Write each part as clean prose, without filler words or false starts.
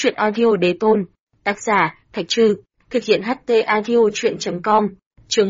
Chuyện audio đế tôn. Tác giả, Thạch Trư. Thực hiện HT audio chuyện.com. Chương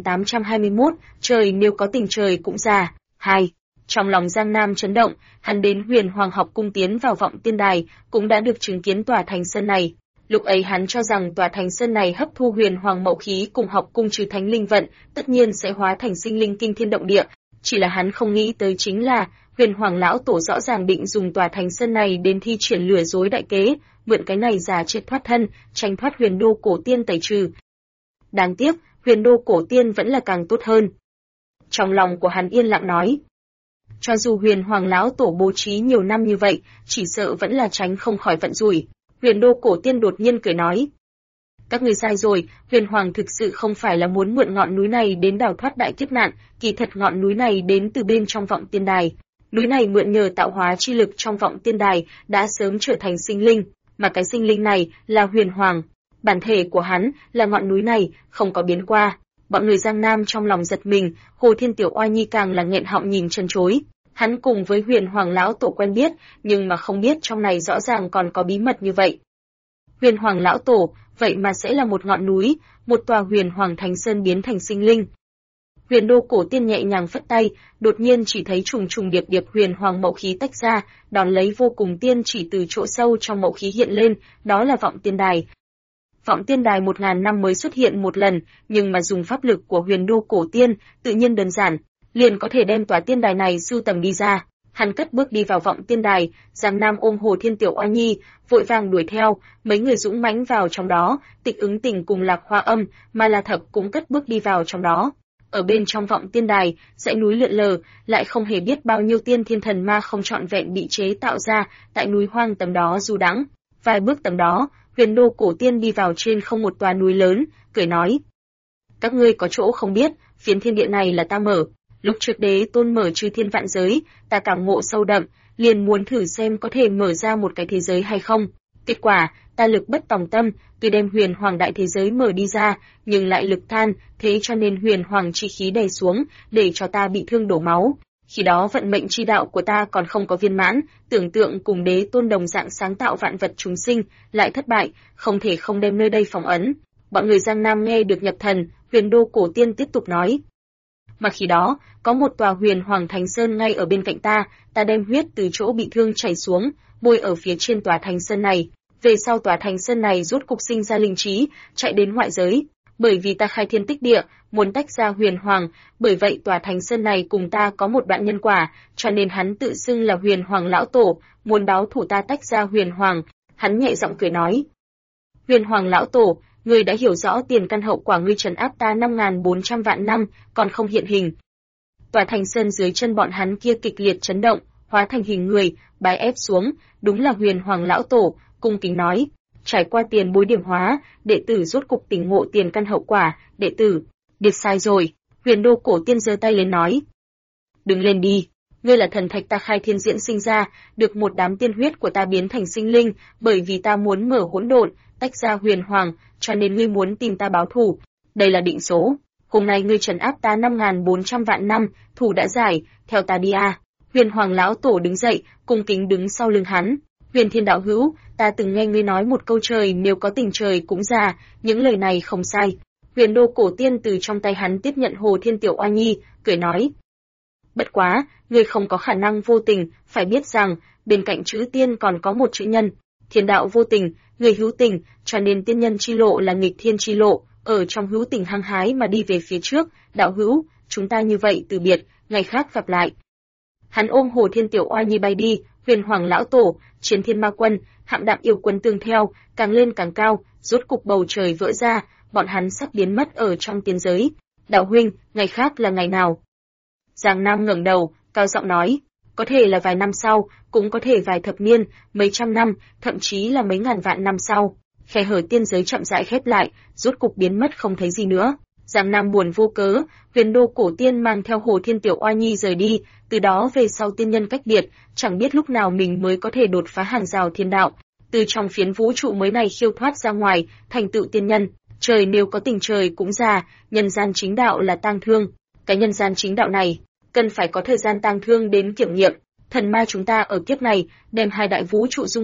1821, trời nếu có tình trời cũng già. 2. Trong lòng Giang Nam chấn động, hắn đến Huyền Hoàng học cung tiến vào Vọng Tiên Đài, cũng đã được chứng kiến tòa thành sơn này. Lúc ấy hắn cho rằng tòa thành sơn này hấp thu Huyền Hoàng mậu khí cùng học cung trừ thánh linh vận, tất nhiên sẽ hóa thành sinh linh kinh thiên động địa. Chỉ là hắn không nghĩ tới chính là Huyền Hoàng lão tổ rõ ràng định dùng tòa thành sơn này đến thi triển lừa dối đại kế, mượn cái này giả chết thoát thân, tranh thoát Huyền Đô cổ tiên tẩy trừ. Đáng tiếc, Huyền Đô cổ tiên vẫn là càng tốt hơn. Trong lòng của hắn yên lặng nói, cho dù Huyền Hoàng lão tổ bố trí nhiều năm như vậy, chỉ sợ vẫn là tránh không khỏi vận rủi. Huyền Đô cổ tiên đột nhiên cười nói, các người sai rồi, Huyền Hoàng thực sự không phải là muốn mượn ngọn núi này đến đào thoát đại kiếp nạn, kỳ thật ngọn núi này đến từ bên trong Vọng Tiên Đài. Núi này mượn nhờ tạo hóa chi lực trong Vọng Tiên Đài đã sớm trở thành sinh linh, mà cái sinh linh này là Huyền Hoàng. Bản thể của hắn là ngọn núi này, không có biến qua. Bọn người Giang Nam trong lòng giật mình, Hồ Thiên Tiểu Oai Nhi càng là nghẹn họng nhìn chân chối. Hắn cùng với Huyền Hoàng lão tổ quen biết, nhưng mà không biết trong này rõ ràng còn có bí mật như vậy. Huyền Hoàng lão tổ, vậy mà sẽ là một ngọn núi, một tòa Huyền Hoàng Thánh Sơn biến thành sinh linh. Huyền Đô cổ tiên nhẹ nhàng phất tay, đột nhiên chỉ thấy trùng trùng điệp điệp Huyền Hoàng mậu khí tách ra, đón lấy vô cùng tiên chỉ từ chỗ sâu trong mậu khí hiện lên, đó là Vọng Tiên Đài. Vọng Tiên Đài 1000 năm mới xuất hiện một lần, nhưng mà dùng pháp lực của Huyền Đô cổ tiên, tự nhiên đơn giản, liền có thể đem tòa tiên đài này sưu tầm đi ra. Hắn cất bước đi vào Vọng Tiên Đài, Giang Nam ôm Hồ Thiên Tiểu Oai Nhi, vội vàng đuổi theo, mấy người dũng mãnh vào trong đó, Tịch Ứng Tình cùng Lạc Hoa Âm, mà La Thập cũng cất bước đi vào trong đó. Ở bên trong Vọng Tiên Đài, dãy núi lượn lờ, lại không hề biết bao nhiêu tiên thiên thần ma không trọn vẹn bị chế tạo ra, tại núi hoang tầm đó du đãng. Vài bước tầm đó, Huyền Đô cổ tiên đi vào trên không một tòa núi lớn, cười nói: các ngươi có chỗ không biết, phiến thiên địa này là ta mở. Lúc trước đế tôn mở chư thiên vạn giới, ta cảm ngộ sâu đậm, liền muốn thử xem có thể mở ra một cái thế giới hay không. Kết quả, ta lực bất tòng tâm, tuy đem Huyền Hoàng đại thế giới mở đi ra, nhưng lại lực than, thế cho nên Huyền Hoàng chi khí đè xuống, để cho ta bị thương đổ máu. Khi đó vận mệnh chi đạo của ta còn không có viên mãn, tưởng tượng cùng đế tôn đồng dạng sáng tạo vạn vật chúng sinh, lại thất bại, không thể không đem nơi đây phong ấn. Bọn người Giang Nam nghe được nhập thần, Huyền Đô cổ tiên tiếp tục nói: mà khi đó, có một tòa Huyền Hoàng Thánh Sơn ngay ở bên cạnh ta đem huyết từ chỗ bị thương chảy xuống, bôi ở phía trên tòa Thánh Sơn này. Về sau tòa Thánh Sơn này rốt cục sinh ra linh trí, chạy đến ngoại giới. Bởi vì ta khai thiên tích địa, muốn tách ra Huyền Hoàng, bởi vậy tòa Thánh Sơn này cùng ta có một đoạn nhân quả, cho nên hắn tự xưng là Huyền Hoàng lão tổ, muốn báo thủ ta tách ra Huyền Hoàng. Hắn nhẹ giọng cười nói: Huyền Hoàng lão tổ, ngươi đã hiểu rõ tiền căn hậu quả, ngươi trấn áp ta 5400 vạn năm, còn không hiện hình. Tòa Thành Sơn dưới chân bọn hắn kia kịch liệt chấn động, hóa thành hình người, bái ép xuống, đúng là Huyền Hoàng lão tổ, cung kính nói: trải qua tiền bối điểm hóa, đệ tử rốt cục tỉnh ngộ tiền căn hậu quả, đệ tử, biết sai rồi. Huyền Đô cổ tiên giơ tay lên nói: đứng lên đi, ngươi là thần thạch ta khai thiên diễn sinh ra, được một đám tiên huyết của ta biến thành sinh linh, bởi vì ta muốn mở hỗn độn, tách ra Huyền Hoàng, cho nên ngươi muốn tìm ta báo thù. Đây là định số. Hôm nay ngươi trấn áp ta 5400 vạn năm, thù đã giải, theo ta đi a. Huyền Hoàng lão tổ đứng dậy, cung kính đứng sau lưng hắn. Huyền Thiên đạo hữu, ta từng nghe ngươi nói một câu trời nếu có tình trời cũng già, những lời này không sai. Huyền Đô cổ tiên từ trong tay hắn tiếp nhận Hồ Thiên Tiểu Oai Nhi, cười nói: bất quá, ngươi không có khả năng vô tình, phải biết rằng, bên cạnh chữ tiên còn có một chữ nhân. Thiên đạo vô tình, người hữu tình, cho nên tiên nhân chi lộ là nghịch thiên chi lộ, ở trong hữu tình hăng hái mà đi về phía trước. Đạo hữu, chúng ta như vậy từ biệt, ngày khác gặp lại. Hắn ôm Hồ Thiên Tiểu Oai Nhi bay đi. Huyền Hoàng lão tổ, Chiến Thiên Ma Quân, Hạm Đạm Yêu Quân tương theo, càng lên càng cao, rốt cục bầu trời vỡ ra, bọn hắn sắp biến mất ở trong tiên giới. Đạo huynh, ngày khác là ngày nào? Giang Nam ngẩng đầu, cao giọng nói: có thể là vài năm sau, cũng có thể vài thập niên, mấy trăm năm, thậm chí là mấy ngàn vạn năm sau. Khe hở tiên giới chậm rãi khép lại, rốt cục biến mất không thấy gì nữa. Giang Nam buồn vô cớ, Huyền Đô cổ tiên mang theo Hồ Thiên Tiểu Oai Nhi rời đi, từ đó về sau tiên nhân cách biệt, chẳng biết lúc nào mình mới có thể đột phá hàng rào thiên đạo, từ trong phiến vũ trụ mới này khiêu thoát ra ngoài, thành tựu tiên nhân. Trời nếu có tình trời cũng già, nhân gian chính đạo là tang thương. Cái nhân gian chính đạo này, cần phải có thời gian tang thương đến kiểm nghiệm. Thần ma chúng ta ở kiếp này, đem hai đại vũ trụ dung hợp,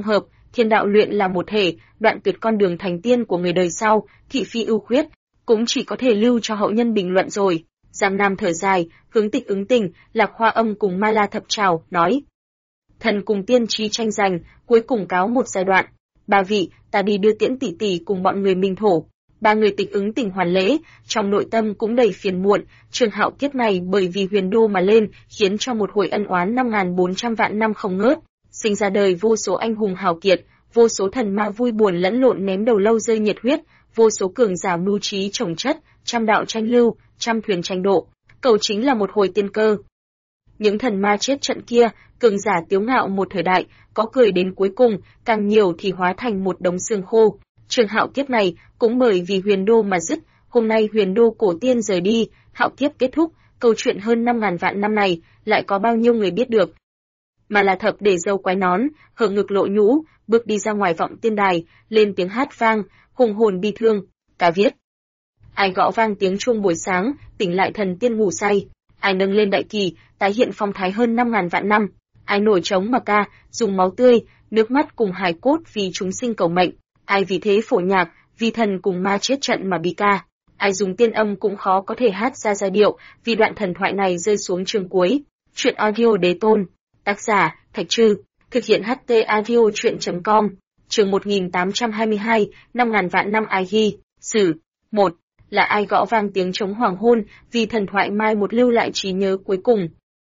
Thiên đạo luyện là một thể, đoạn tuyệt con đường thành tiên của người đời sau, thị phi ưu khuyết, cũng chỉ có thể lưu cho hậu nhân bình luận rồi. Giang Nam thở dài, hướng Tịch ứng tình, Lạc Hoa Âm cùng Ma La Thập Trảo, nói. Thần cùng tiên trí tranh giành, cuối cùng cáo một giai đoạn. Ba vị, ta đi đưa tiễn tỷ tỷ cùng bọn người Minh Thổ. Ba người Tịch ứng tình hoàn lễ, trong nội tâm cũng đầy phiền muộn, Trường Hạo kiếp này bởi vì huyền đô mà lên, khiến cho một hồi ân oán 5.400 vạn năm không ngớt, sinh ra đời vô số anh hùng hào kiệt, vô số thần ma vui buồn lẫn lộn ném đầu lâu rơi nhiệt huyết, vô số cường giả mưu trí trồng chất, trăm đạo tranh lưu, trăm thuyền tranh độ, cầu chính là một hồi tiên cơ. Những thần ma chết trận kia, cường giả tiếu ngạo một thời đại, có cười đến cuối cùng, càng nhiều thì hóa thành một đống xương khô. Trường Hạo kiếp này cũng bởi vì huyền đô mà dứt, hôm nay huyền đô cổ tiên rời đi, hạo kiếp kết thúc, câu chuyện hơn 5.000 vạn năm này lại có bao nhiêu người biết được. Mà là Thập để dâu quái nón, hở ngực lộ nhũ, bước đi ra ngoài vọng tiên đài, lên tiếng hát vang, hùng hồn bi thương, ca viết. Ai gõ vang tiếng chuông buổi sáng, tỉnh lại thần tiên ngủ say, ai nâng lên đại kỳ, tái hiện phong thái hơn 5.000 vạn năm, ai nổi trống mà ca, dùng máu tươi, nước mắt cùng hài cốt vì chúng sinh cầu mệnh, ai vì thế phổ nhạc, vì thần cùng ma chết trận mà bi ca, ai dùng tiên âm cũng khó có thể hát ra giai điệu, vì đoạn thần thoại này rơi xuống chương cuối. Truyện audio đế tôn, tác giả Thạch Trư, thực hiện HT audio truyện.com, chương 1822, 5.000 vạn năm ai ghi, sử. 1. Là ai gõ vang tiếng trống hoàng hôn, vì thần thoại mai một lưu lại trí nhớ cuối cùng.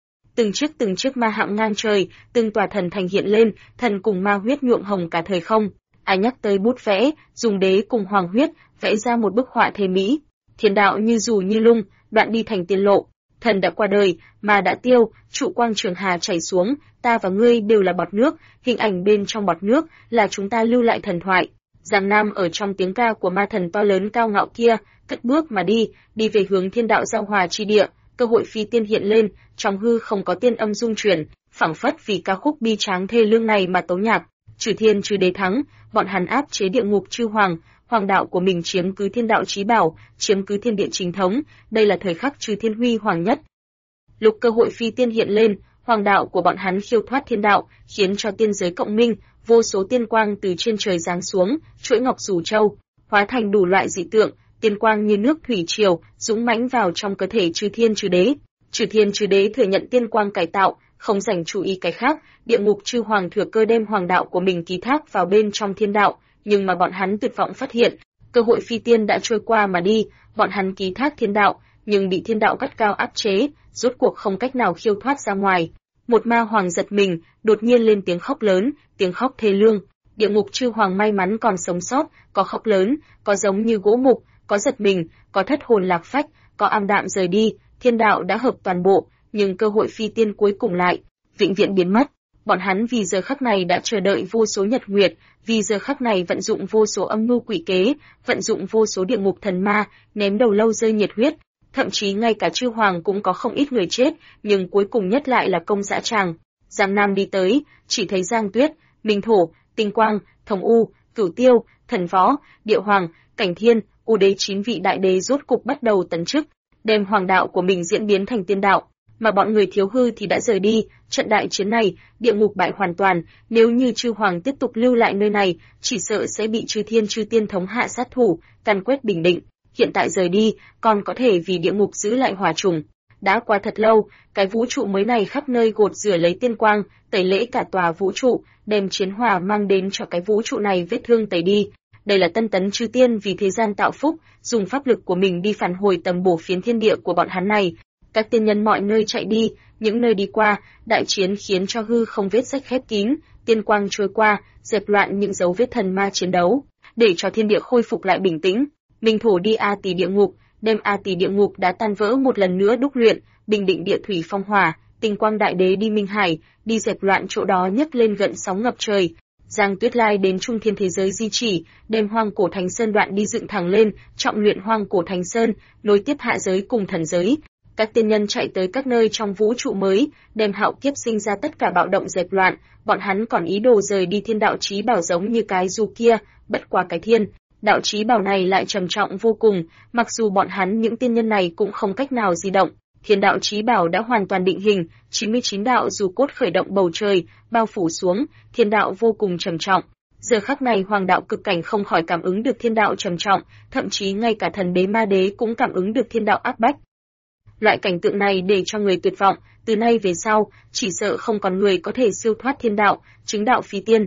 Từng chiếc ma hạm ngang trời, từng tòa thần thành hiện lên, thần cùng ma huyết nhuộm hồng cả thời không. Ai nhắc tới bút vẽ, dùng đế cùng hoàng huyết, vẽ ra một bức họa thề mỹ. Thiên đạo như dù như lung, đoạn đi thành tiên lộ. Thần đã qua đời, ma đã tiêu, trụ quang trường hà chảy xuống, ta và ngươi đều là bọt nước, hình ảnh bên trong bọt nước là chúng ta lưu lại thần thoại. Giang Nam ở trong tiếng ca của ma thần to lớn cao ngạo kia, cất bước mà đi về hướng thiên đạo giao hòa chi địa, cơ hội phi tiên hiện lên, trong hư không có tiên âm dung chuyển, phảng phất vì ca khúc bi tráng thê lương này mà tấu nhạc. Trừ thiên trừ đế thắng, bọn hắn áp chế địa ngục chư hoàng, hoàng đạo của mình chiếm cứ thiên đạo chí bảo, chiếm cứ thiên địa chính thống, đây là thời khắc trừ thiên huy hoàng nhất. Lục cơ hội phi tiên hiện lên, hoàng đạo của bọn hắn khiêu thoát thiên đạo, khiến cho tiên giới cộng minh, vô số tiên quang từ trên trời giáng xuống, chuỗi ngọc rủ châu, hóa thành đủ loại dị tượng, tiên quang như nước thủy triều, dũng mãnh vào trong cơ thể trừ thiên trừ đế. Trừ thiên trừ đế thừa nhận tiên quang cải tạo, không dành chú ý cái khác, địa ngục chư hoàng thừa cơ đem hoàng đạo của mình ký thác vào bên trong thiên đạo, nhưng mà bọn hắn tuyệt vọng phát hiện, cơ hội phi tiên đã trôi qua mà đi, bọn hắn ký thác thiên đạo, nhưng bị thiên đạo gắt cao áp chế, rốt cuộc không cách nào khiêu thoát ra ngoài. Một ma hoàng giật mình, đột nhiên lên tiếng khóc lớn, tiếng khóc thê lương. Địa ngục chư hoàng may mắn còn sống sót, có khóc lớn, có giống như gỗ mục, có giật mình, có thất hồn lạc phách, có ảm đạm rời đi, thiên đạo đã hợp toàn bộ, nhưng cơ hội phi tiên cuối cùng lại vĩnh viễn biến mất. Bọn hắn vì giờ khắc này đã chờ đợi vô số nhật nguyệt, vì giờ khắc này vận dụng vô số âm mưu quỷ kế, vận dụng vô số địa ngục thần ma, ném đầu lâu rơi nhiệt huyết, thậm chí ngay cả chư hoàng cũng có không ít người chết, nhưng cuối cùng nhất lại là công dã tràng. Giang Nam đi tới, chỉ thấy Giang Tuyết, Minh Thổ, Tinh Quang, Thống U, Cửu Tiêu, Thần Võ, Địa Hoàng, Cảnh Thiên, U Đế 9 vị đại đế rốt cục bắt đầu tấn chức, đem hoàng đạo của mình diễn biến thành tiên đạo, mà bọn người Thiếu Hư thì đã rời đi. Trận đại chiến này, địa ngục bại hoàn toàn, nếu như chư hoàng tiếp tục lưu lại nơi này, chỉ sợ sẽ bị chư thiên chư tiên thống hạ sát thủ, càn quét bình định. Hiện tại rời đi, còn có thể vì địa ngục giữ lại hỏa trùng. Đã qua thật lâu, cái vũ trụ mới này khắp nơi gột rửa lấy tiên quang, tẩy lễ cả tòa vũ trụ, đem chiến hỏa mang đến cho cái vũ trụ này vết thương tẩy đi. Đây là tân tấn chư tiên vì thế gian tạo phúc, dùng pháp lực của mình đi phản hồi tầm bổ phiến thiên địa của bọn hắn này. Các tiên nhân mọi nơi chạy đi, những nơi đi qua, đại chiến khiến cho hư không vết rách khép kín, tiên quang trôi qua, dẹp loạn những dấu vết thần ma chiến đấu, để cho thiên địa khôi phục lại bình tĩnh. Minh Thổ đi A Tỳ địa ngục, đem A Tỳ địa ngục đã tan vỡ một lần nữa đúc luyện, bình định địa thủy phong hỏa. Tinh Quang đại đế đi Minh Hải, đi dẹp loạn chỗ đó nhấc lên gợn sóng ngập trời. Giang Tuyết Lai đến Trung Thiên thế giới di chỉ, đem Hoang Cổ Thánh Sơn đoạn đi dựng thẳng lên, trọng luyện Hoang Cổ Thánh Sơn, nối tiếp hạ giới cùng thần giới. Các tiên nhân chạy tới các nơi trong vũ trụ mới, đem hạo kiếp sinh ra tất cả bạo động dẹp loạn, bọn hắn còn ý đồ rời đi thiên đạo chí bảo giống như cái dù kia, bất qua cái thiên đạo chí bảo này lại trầm trọng vô cùng, mặc dù bọn hắn những tiên nhân này cũng không cách nào di động. Thiên đạo chí bảo đã hoàn toàn định hình, 99 đạo dù cốt khởi động bầu trời, bao phủ xuống, thiên đạo vô cùng trầm trọng. Giờ khắc này Hoàng đạo cực cảnh không khỏi cảm ứng được thiên đạo trầm trọng, thậm chí ngay cả thần đế ma đế cũng cảm ứng được thiên đạo áp bách. Loại cảnh tượng này để cho người tuyệt vọng, từ nay về sau, chỉ sợ không còn người có thể siêu thoát thiên đạo, chứng đạo phi tiên.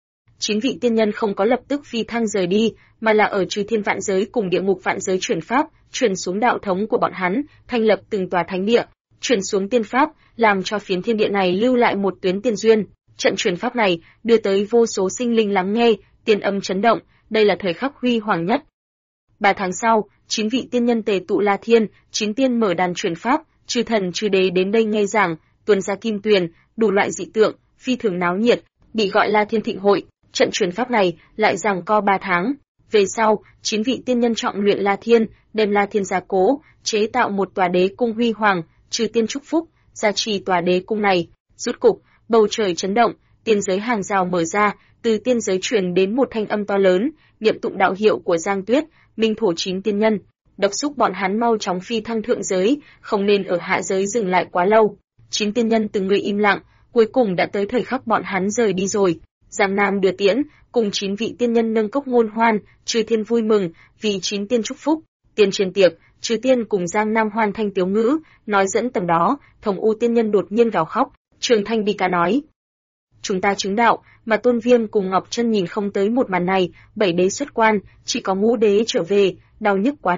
9 vị tiên nhân không có lập tức phi thăng rời đi, mà là ở Chư Thiên Vạn Giới cùng Địa Ngục Vạn Giới chuyển pháp, truyền xuống đạo thống của bọn hắn, thành lập từng tòa thánh địa, truyền xuống tiên pháp, làm cho phiến thiên địa này lưu lại một tuyến tiên duyên. Trận truyền pháp này đưa tới vô số sinh linh lắng nghe, tiên âm chấn động, đây là thời khắc huy hoàng nhất. 3 tháng sau, 9 vị tiên nhân tề tụ La Thiên, 9 tiên mở đàn truyền pháp, chư thần chư đế đến đây nghe giảng, tuôn ra kim tuyền, đủ loại dị tượng, phi thường náo nhiệt, bị gọi La Thiên Thịnh hội. Trận truyền pháp này lại giằng co 3 tháng. Về sau, 9 vị tiên nhân trọng luyện La Thiên, đem La Thiên gia cố, chế tạo một tòa đế cung huy hoàng, trừ tiên chúc phúc, gia trì tòa đế cung này. Rút cục, bầu trời chấn động, tiên giới hàng rào mở ra, từ tiên giới truyền đến một thanh âm to lớn, niệm tụng đạo hiệu của Giang Tuyết, Minh Thổ 9 tiên nhân, đốc xúc bọn hắn mau chóng phi thăng thượng giới, không nên ở hạ giới dừng lại quá lâu. 9 tiên nhân từng người im lặng, cuối cùng đã tới thời khắc bọn hắn rời đi rồi. Giang Nam đưa tiễn, cùng 9 vị tiên nhân nâng cốc ngôn hoan, Chư Thiên vui mừng, vì 9 tiên chúc phúc. Tiên trên tiệc, Chư Tiên cùng Giang Nam hoan thanh tiếu ngữ, nói dẫn tầm đó, Thống U tiên nhân đột nhiên gào khóc, Trường Thanh bi ca nói: chúng ta chứng đạo, mà Tôn Viêm cùng Ngọc Chân nhìn không tới một màn này, 7 đế xuất quan, chỉ có Ngũ đế trở về, đau nhức quá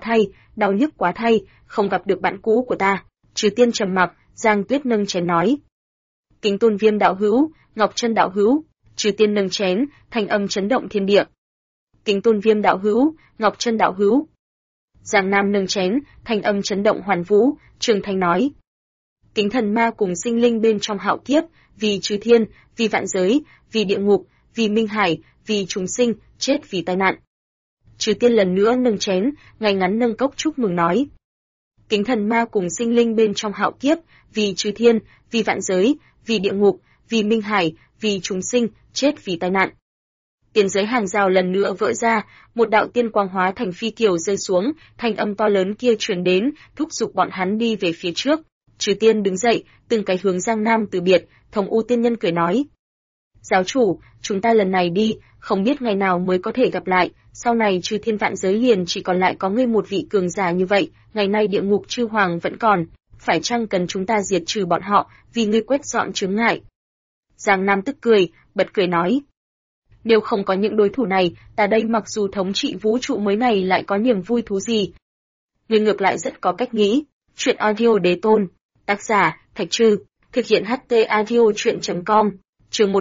thay, không gặp được bạn cũ của ta. Chư Tiên trầm mặc, Giang Tuyết nâng chén nói: kính Tôn Viêm đạo hữu, Ngọc Chân đạo hữu. Chư Tiên nâng chén, thanh âm chấn động thiên địa. Kính Tôn Viêm đạo hữu, Ngọc Chân đạo hữu. Giang Nam nâng chén, thanh âm chấn động hoàn vũ, Trường Thanh nói: kính thần ma cùng sinh linh bên trong hạo kiếp, vì Chư Thiên, vì vạn giới, vì địa ngục, vì minh hải, vì chúng sinh, chết vì tai nạn. Chư Tiên lần nữa nâng chén, ngay ngắn nâng cốc chúc mừng nói: kính thần ma cùng sinh linh bên trong hạo kiếp, vì Chư Thiên, vì vạn giới, vì địa ngục, vì minh hải, vì chúng sinh, chết vì tai nạn. Tiên giới hàng rào lần nữa vỡ ra, một đạo tiên quang hóa thành phi kiều rơi xuống, thanh âm to lớn kia truyền đến, thúc giục bọn hắn đi về phía trước. Chư Tiên đứng dậy, từng cái hướng Giang Nam từ biệt. Thống U tiên nhân cười nói: giáo chủ, chúng ta lần này đi, không biết ngày nào mới có thể gặp lại, sau này Chư Thiên vạn giới liền chỉ còn lại có ngươi một vị cường giả như vậy, ngày nay địa ngục chư hoàng vẫn còn, phải chăng cần chúng ta diệt trừ bọn họ, vì ngươi quét dọn chướng ngại? Giang Nam tức cười, bật cười nói: nếu không có những đối thủ này, ta đây mặc dù thống trị vũ trụ mới này lại có niềm vui thú gì? Ngươi ngược lại rất có cách nghĩ. Chuyện audio đế tôn, tác giả Thạch Trư, thực hiện HT audio truyện.com, chương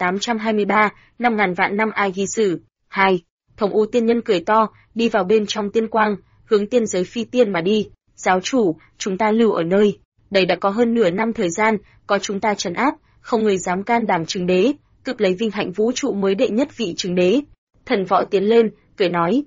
1823, 5.000 vạn năm ai ghi sử. 2. Thống U tiên nhân cười to, đi vào bên trong tiên quang, hướng tiên giới phi tiên mà đi. Giáo chủ, chúng ta lưu ở nơi đây đã có hơn nửa năm thời gian, có chúng ta trấn áp, không người dám can đảm chứng đế, cướp lấy vinh hạnh vũ trụ mới đệ nhất vị chứng đế. Thần Võ tiến lên, cười nói: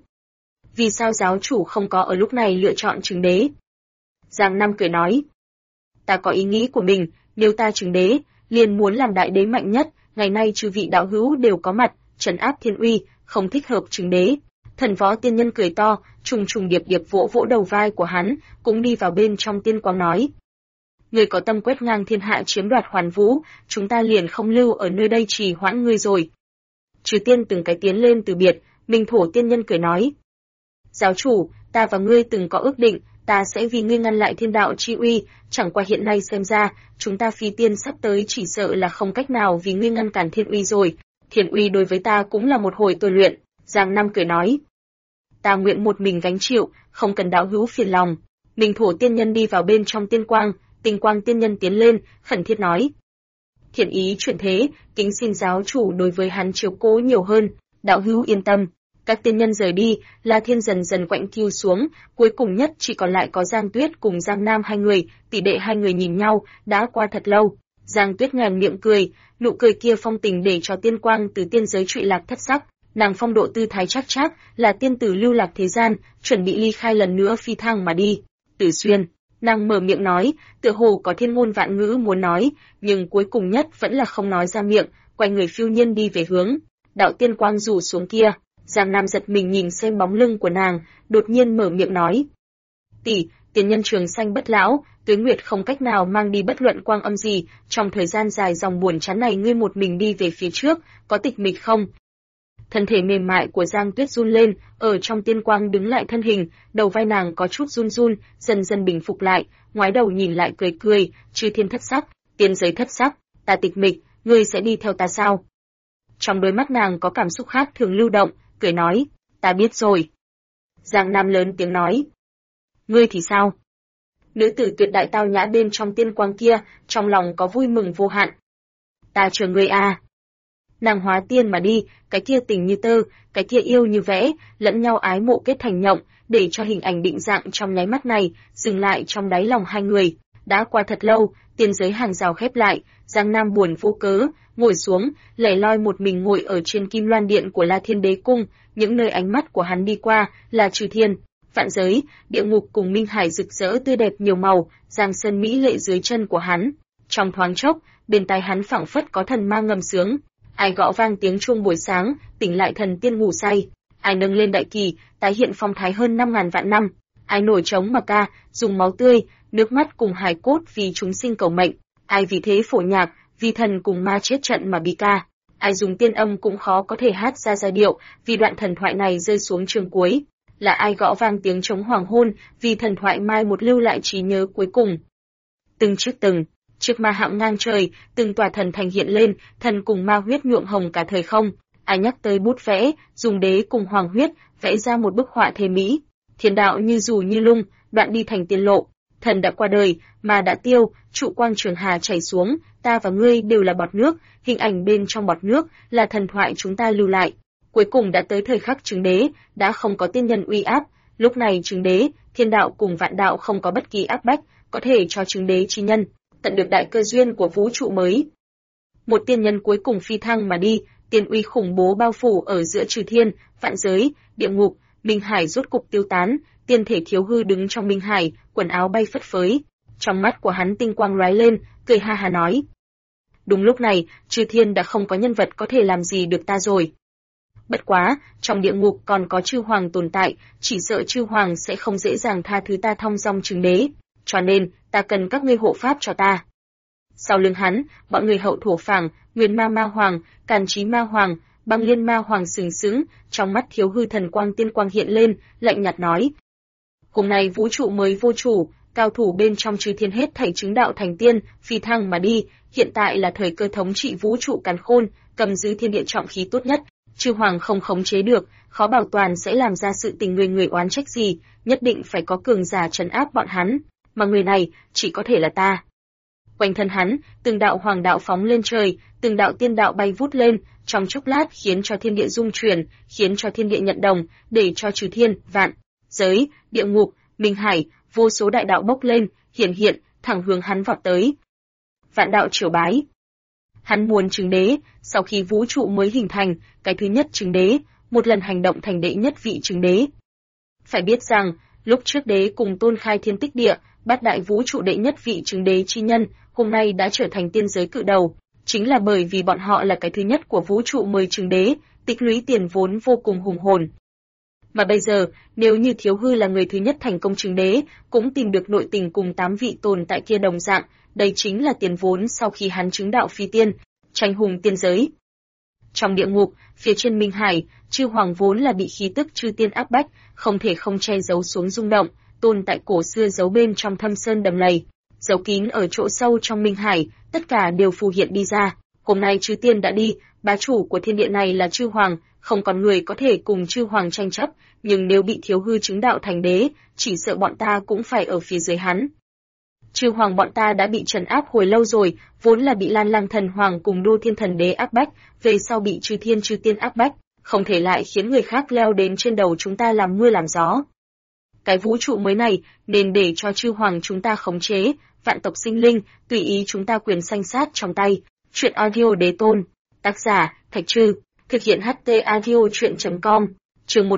vì sao giáo chủ không có ở lúc này lựa chọn chứng đế? Giang Nam cười nói: ta có ý nghĩ của mình, nếu ta chứng đế, liền muốn làm đại đế mạnh nhất, ngày nay chư vị đạo hữu đều có mặt, trấn áp thiên uy, không thích hợp chứng đế. Thần Võ tiên nhân cười to, trùng trùng điệp điệp vỗ vỗ đầu vai của hắn, cũng đi vào bên trong tiên quang nói: ngươi có tâm quét ngang thiên hạ chiếm đoạt hoàn vũ, chúng ta liền không lưu ở nơi đây trì hoãn ngươi rồi. Chư Tiên từng cái tiến lên từ biệt, Minh Thổ tiên nhân cười nói: giáo chủ, ta và ngươi từng có ước định, ta sẽ vì ngươi ngăn lại thiên đạo chi uy, chẳng qua hiện nay xem ra, chúng ta phi tiên sắp tới chỉ sợ là không cách nào vì ngươi ngăn cản thiên uy rồi. Thiên uy đối với ta cũng là một hồi tôi luyện. Giang Nam cười nói: ta nguyện một mình gánh chịu, không cần đạo hữu phiền lòng. Minh Thổ tiên nhân đi vào bên trong tiên quang, Tinh Quang tiên nhân tiến lên, khẩn thiết nói: thiện ý chuyển thế, kính xin giáo chủ đối với hắn chiếu cố nhiều hơn. Đạo hữu yên tâm. Các tiên nhân rời đi, La Thiên dần dần quạnh kiêu xuống, cuối cùng nhất chỉ còn lại có Giang Tuyết cùng Giang Nam hai người, tỷ đệ hai người nhìn nhau, đã qua thật lâu. Giang Tuyết ngàn miệng cười, nụ cười kia phong tình để cho tiên quang từ tiên giới trụy lạc thất sắc, nàng phong độ tư thái chắc chắc, là tiên tử lưu lạc thế gian, chuẩn bị ly khai lần nữa phi thăng mà đi. Tử Xuyên, nàng mở miệng nói, tựa hồ có thiên ngôn vạn ngữ muốn nói, nhưng cuối cùng nhất vẫn là không nói ra miệng, quay người phiêu nhiên đi về hướng đạo tiên quang rủ xuống kia. Giang Nam giật mình nhìn xem bóng lưng của nàng, đột nhiên mở miệng nói: tỷ, tiền nhân trường sanh bất lão, Tuế Nguyệt không cách nào mang đi bất luận quang âm gì, trong thời gian dài dòng buồn chán này ngươi một mình đi về phía trước, có tịch mịch không? Thân thể mềm mại của Giang Tuyết run lên, ở trong tiên quang đứng lại thân hình, đầu vai nàng có chút run run, dần dần bình phục lại, ngoái đầu nhìn lại cười cười, chư thiên thất sắc, tiên giới thất sắc, ta tịch mịch, ngươi sẽ đi theo ta sao? Trong đôi mắt nàng có cảm xúc khác thường lưu động, cười nói, ta biết rồi. Giang Nam lớn tiếng nói, ngươi thì sao? Nữ tử tuyệt đại tao nhã bên trong tiên quang kia, trong lòng có vui mừng vô hạn. Ta chờ ngươi à. Nàng hóa tiên mà đi, cái kia tình như tơ, cái kia yêu như vẽ, lẫn nhau ái mộ kết thành nhộng, để cho hình ảnh định dạng trong nháy mắt này, dừng lại trong đáy lòng hai người. Đã qua thật lâu, tiên giới hàng rào khép lại, Giang Nam buồn vô cớ, ngồi xuống, lẻ loi một mình ngồi ở trên kim loan điện của La Thiên Đế Cung, những nơi ánh mắt của hắn đi qua, là Trừ Thiên, vạn giới, địa ngục cùng minh hải rực rỡ tươi đẹp nhiều màu, giang sơn mỹ lệ dưới chân của hắn. Trong thoáng chốc, bên tai hắn phảng phất có thần ma ngâm sướng. Ai gõ vang tiếng chuông buổi sáng, tỉnh lại thần tiên ngủ say. Ai nâng lên đại kỳ, tái hiện phong thái hơn 5.000 vạn năm. Ai nổi trống mà ca, dùng máu tươi, nước mắt cùng hài cốt vì chúng sinh cầu mệnh. Ai vì thế phổ nhạc, vì thần cùng ma chết trận mà bi ca. Ai dùng tiên âm cũng khó có thể hát ra giai điệu, vì đoạn thần thoại này rơi xuống chương cuối. Là ai gõ vang tiếng trống hoàng hôn, vì thần thoại mai một lưu lại trí nhớ cuối cùng. Từng trước ma hạm ngang trời, từng tòa thần thành hiện lên, thần cùng ma huyết nhuộm hồng cả thời không. Ai nhắc tới bút vẽ, dùng đế cùng hoàng huyết, vẽ ra một bức họa thế mỹ. Thiên đạo như dù như lung, đoạn đi thành tiên lộ. Thần đã qua đời, ma đã tiêu, trụ quang trường hà chảy xuống, ta và ngươi đều là bọt nước, hình ảnh bên trong bọt nước là thần thoại chúng ta lưu lại. Cuối cùng đã tới thời khắc chứng đế, đã không có tiên nhân uy áp, lúc này chứng đế, thiên đạo cùng vạn đạo không có bất kỳ áp bách, có thể cho chứng đế chi nhân tận được đại cơ duyên của vũ trụ mới. Một tiên nhân cuối cùng phi thăng mà đi, tiên uy khủng bố bao phủ ở giữa Trừ Thiên, vạn giới, địa ngục, minh hải rốt cục tiêu tán, tiên thể Thiếu Hư đứng trong minh hải, quần áo bay phất phới, trong mắt của hắn tinh quang lóe lên, cười ha ha nói: đúng lúc này, Trừ Thiên đã không có nhân vật có thể làm gì được ta rồi. Bất quá, trong địa ngục còn có chư hoàng tồn tại, chỉ sợ chư hoàng sẽ không dễ dàng tha thứ ta thong dong chứng đế, cho nên ta cần các ngươi hộ pháp cho ta. Sau lưng hắn, bọn người Hậu Thổ Phảng, Nguyên Ma Ma Hoàng, Càn Chí Ma Hoàng, Băng Liên Ma Hoàng sừng sững, trong mắt Thiếu Hư thần quang tiên quang hiện lên, lạnh nhạt nói: hôm nay vũ trụ mới vô chủ, cao thủ bên trong Trừ Thiên hết thảy chứng đạo thành tiên, phi thăng mà đi, hiện tại là thời cơ thống trị vũ trụ càn khôn, cầm giữ thiên địa trọng khí tốt nhất. Chư hoàng không khống chế được, khó bảo toàn sẽ làm ra sự tình người người oán trách gì, nhất định phải có cường giả trấn áp bọn hắn, mà người này chỉ có thể là ta. Quanh thân hắn, từng đạo hoàng đạo phóng lên trời, từng đạo tiên đạo bay vút lên, trong chốc lát khiến cho thiên địa rung chuyển, khiến cho thiên địa nhận đồng, để cho Trừ Thiên, vạn giới, địa ngục, minh hải, vô số đại đạo bốc lên, hiện, thẳng hướng hắn vọt tới. Vạn đạo triều bái. Hắn muốn chứng đế, sau khi vũ trụ mới hình thành, cái thứ nhất chứng đế, một lần hành động thành đệ nhất vị chứng đế. Phải biết rằng, lúc trước đế cùng tôn khai thiên tích địa, bát đại vũ trụ đệ nhất vị chứng đế chi nhân, hôm nay đã trở thành tiên giới cự đầu, chính là bởi vì bọn họ là cái thứ nhất của vũ trụ mới chứng đế, tích lũy tiền vốn vô cùng hùng hồn. Mà bây giờ, nếu như Thiếu Hư là người thứ nhất thành công chứng đế, cũng tìm được nội tình cùng 8 vị tồn tại kia đồng dạng, đây chính là tiền vốn sau khi hắn chứng đạo phi tiên, tranh hùng tiên giới. Trong địa ngục, phía trên minh hải, chư hoàng vốn là bị khí tức chư tiên áp bách, không thể không che giấu xuống rung động, tồn tại cổ xưa giấu bên trong thâm sơn đầm lầy, giấu kín ở chỗ sâu trong minh hải, tất cả đều phù hiện đi ra. Hôm nay chư tiên đã đi, bá chủ của thiên địa này là chư hoàng, không còn người có thể cùng chư hoàng tranh chấp, nhưng nếu bị Thiếu Hư chứng đạo thành đế, chỉ sợ bọn ta cũng phải ở phía dưới hắn. Chư hoàng bọn ta đã bị trấn áp hồi lâu rồi, vốn là bị Lan Lang thần hoàng cùng Đô Thiên thần đế áp bách, về sau bị chư tiên áp bách, không thể lại khiến người khác leo đến trên đầu chúng ta làm mưa làm gió. Cái vũ trụ mới này nên để cho chư hoàng chúng ta khống chế, vạn tộc sinh linh, tùy ý chúng ta quyền sanh sát trong tay. Truyện audio đế tôn, tác giả Thạch Trư, thực hiện HT audio truyện.com, chương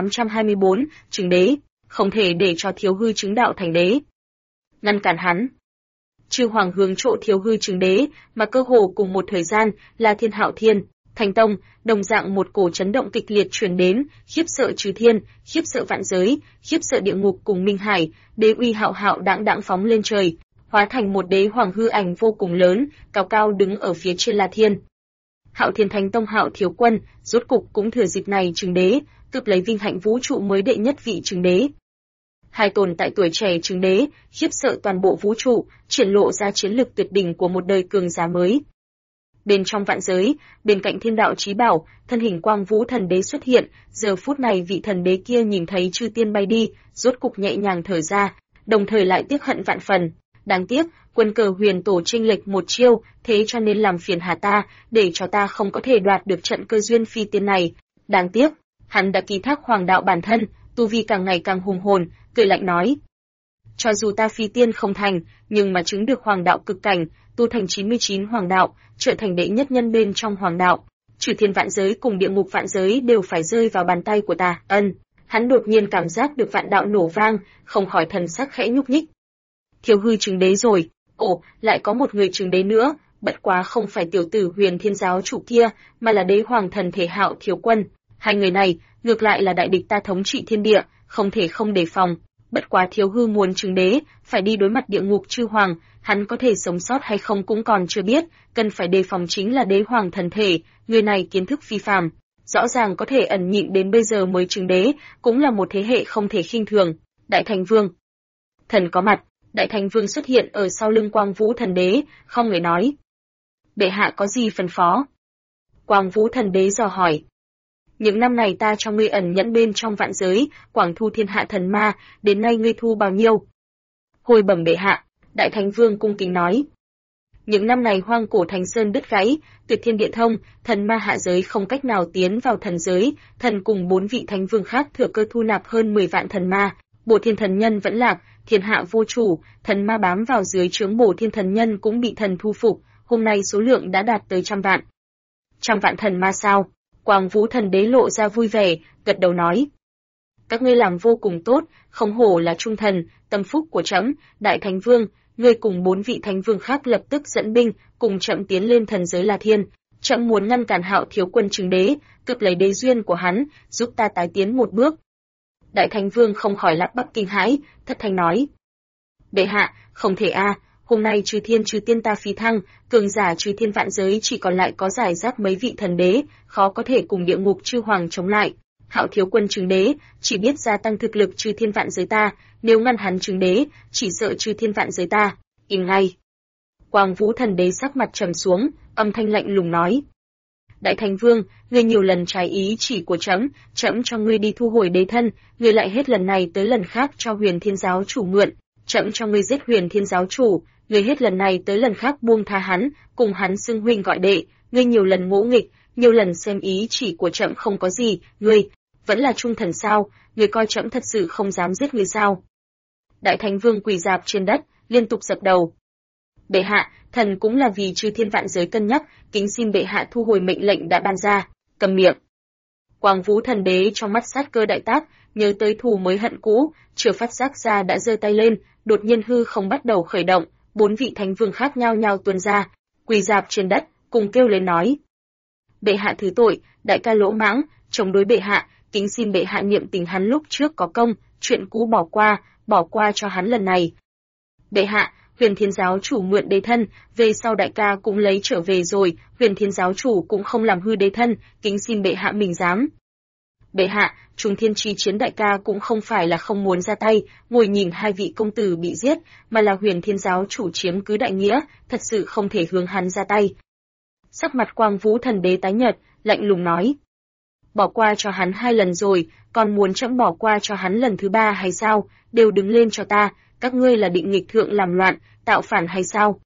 1824, chứng đế, không thể để cho Thiếu Hư chứng đạo thành đế. Ngăn cản hắn. Chư hoàng hướng chỗ Thiếu Hư chứng đế, mà cơ hồ cùng một thời gian là Thiên Hạo Thiên, Thành Tông, đồng dạng một cổ chấn động kịch liệt truyền đến, khiếp sợ Trừ Thiên, khiếp sợ vạn giới, khiếp sợ địa ngục cùng minh hải, đế uy hạo hạo đãng đãng phóng lên trời, hóa thành một đế hoàng hư ảnh vô cùng lớn, cao cao đứng ở phía trên La Thiên. Hạo Thiên Thánh Tông Hạo Thiếu Quân rốt cục cũng thừa dịp này chứng đế, cướp lấy vinh hạnh vũ trụ mới đệ nhất vị chứng đế. Hai tồn tại tuổi trẻ chứng đế, khiếp sợ toàn bộ vũ trụ, triển lộ ra chiến lực tuyệt đỉnh của một đời cường giả mới. Bên trong vạn giới, bên cạnh thiên đạo chí bảo, thân hình Quang Vũ Thần Đế xuất hiện, giờ phút này vị thần đế kia nhìn thấy chư tiên bay đi, rốt cục nhẹ nhàng thở ra, đồng thời lại tiếc hận vạn phần. Đáng tiếc, quân cờ huyền tổ chênh lệch một chiêu, thế cho nên làm phiền hà ta, để cho ta không có thể đoạt được trận cơ duyên phi tiên này. Đáng tiếc, hắn đã ký thác hoàng đạo bản thân, tu vi càng ngày càng hùng hồn, cười lạnh nói. Cho dù ta phi tiên không thành, nhưng mà chứng được hoàng đạo cực cảnh, tu thành 99 hoàng đạo, trở thành đệ nhất nhân bên trong hoàng đạo. Chư thiên vạn giới cùng địa ngục vạn giới đều phải rơi vào bàn tay của ta. Hắn đột nhiên cảm giác được vạn đạo nổ vang, không khỏi thần sắc khẽ nhúc nhích. Thiếu hư chứng đế rồi, lại có một người chứng đế nữa, bất quá không phải tiểu tử Huyền Thiên giáo chủ kia, mà là đế hoàng thần thể Hạo Thiếu Quân. Hai người này, ngược lại là đại địch ta thống trị thiên địa, không thể không đề phòng. Bất quá thiếu hư muốn chứng đế, phải đi đối mặt địa ngục chư hoàng, hắn có thể sống sót hay không cũng còn chưa biết, cần phải đề phòng chính là đế hoàng thần thể, người này kiến thức phi phàm, rõ ràng có thể ẩn nhịn đến bây giờ mới chứng đế, cũng là một thế hệ không thể khinh thường. Đại Thành Vương thần có mặt, Đại Thành Vương xuất hiện ở sau lưng Quang Vũ Thần Đế, không người nói. Bệ hạ có gì phân phó? Quang Vũ Thần Đế dò hỏi. Những năm này ta cho ngươi ẩn nhẫn bên trong vạn giới, quảng thu thiên hạ thần ma, đến nay ngươi thu bao nhiêu? Hồi bẩm bệ hạ, Đại Thành Vương cung kính nói. Những năm này hoang cổ thành sơn đứt gãy, tuyệt thiên địa thông, thần ma hạ giới không cách nào tiến vào thần giới, thần cùng 4 vị thánh vương khác thừa cơ thu nạp hơn 10 vạn thần ma, Bổ Thiên Thần Nhân vẫn lạc, thiên hạ vô chủ, thần ma bám vào dưới trướng Bổ Thiên Thần Nhân cũng bị thần thu phục, hôm nay số lượng đã đạt tới 100 vạn. 100 vạn thần ma sao? Quang Vũ Thần Đế lộ ra vui vẻ, gật đầu nói. Các ngươi làm vô cùng tốt, không hổ là trung thần, tâm phúc của trẫm, Đại Thánh Vương, ngươi cùng 4 vị thánh vương khác lập tức dẫn binh, cùng trẫm tiến lên thần giới La Thiên. Trẫm muốn ngăn cản Hạo Thiếu Quân chứng đế, cướp lấy đế duyên của hắn, giúp ta tái tiến một bước. Đại Thánh Vương không khỏi lắp bắp kinh hãi, thất thanh nói. Bệ hạ, không thể hôm nay trừ thiên trừ tiên ta phi thăng, cường giả trừ thiên vạn giới chỉ còn lại có giải rác mấy vị thần đế, khó có thể cùng địa ngục chư hoàng chống lại. Hạo Thiếu Quân chứng đế, chỉ biết gia tăng thực lực trừ thiên vạn giới ta, nếu ngăn hắn chứng đế, chỉ sợ trừ thiên vạn giới ta. Im ngay. Quang Vũ Thần Đế sắc mặt trầm xuống, âm thanh lạnh lùng nói. Đại Thành Vương, ngươi nhiều lần trái ý chỉ của trẫm, trẫm cho ngươi đi thu hồi đế thân, ngươi lại hết lần này tới lần khác cho Huyền Thiên giáo chủ mượn, trẫm cho ngươi giết Huyền Thiên giáo chủ, ngươi hết lần này tới lần khác buông tha hắn, cùng hắn xưng huynh gọi đệ, ngươi nhiều lần ngỗ nghịch, nhiều lần xem ý chỉ của trẫm không có gì, ngươi vẫn là trung thần sao? Ngươi coi trẫm thật sự không dám giết ngươi sao? Đại Thánh Vương quỳ rạp trên đất, liên tục dập đầu. Bệ hạ, thần cũng là vì chư thiên vạn giới cân nhắc, kính xin bệ hạ thu hồi mệnh lệnh đã ban ra. Cầm miệng. Quang Vũ Thần Đế trong mắt sát cơ đại tác, nhớ tới thù mới hận cũ, chưa phát giác ra đã giơ tay lên, đột nhiên hư không bắt đầu khởi động, 4 vị thánh vương khác nhau nhau tuôn ra, quỳ rạp trên đất, cùng kêu lên nói: Bệ hạ thứ tội, đại ca lỗ mãng, chống đối bệ hạ, kính xin bệ hạ niệm tình hắn lúc trước có công, chuyện cũ bỏ qua cho hắn lần này. Bệ hạ, Huyền Thiên giáo chủ mượn đế thân, về sau đại ca cũng lấy trở về rồi, Huyền Thiên giáo chủ cũng không làm hư đế thân, kính xin bệ hạ mình dám. Bệ hạ, Trung Thiên Chi Chiến đại ca cũng không phải là không muốn ra tay, ngồi nhìn hai vị công tử bị giết, mà là Huyền Thiên giáo chủ chiếm cứ đại nghĩa, thật sự không thể hướng hắn ra tay. Sắc mặt Quang Vũ Thần Đế tái nhợt, lạnh lùng nói: Bỏ qua cho hắn 2 lần rồi, còn muốn trẫm bỏ qua cho hắn lần thứ 3 hay sao? Đều đứng lên cho ta, các ngươi là định nghịch thượng làm loạn, tạo phản hay sao?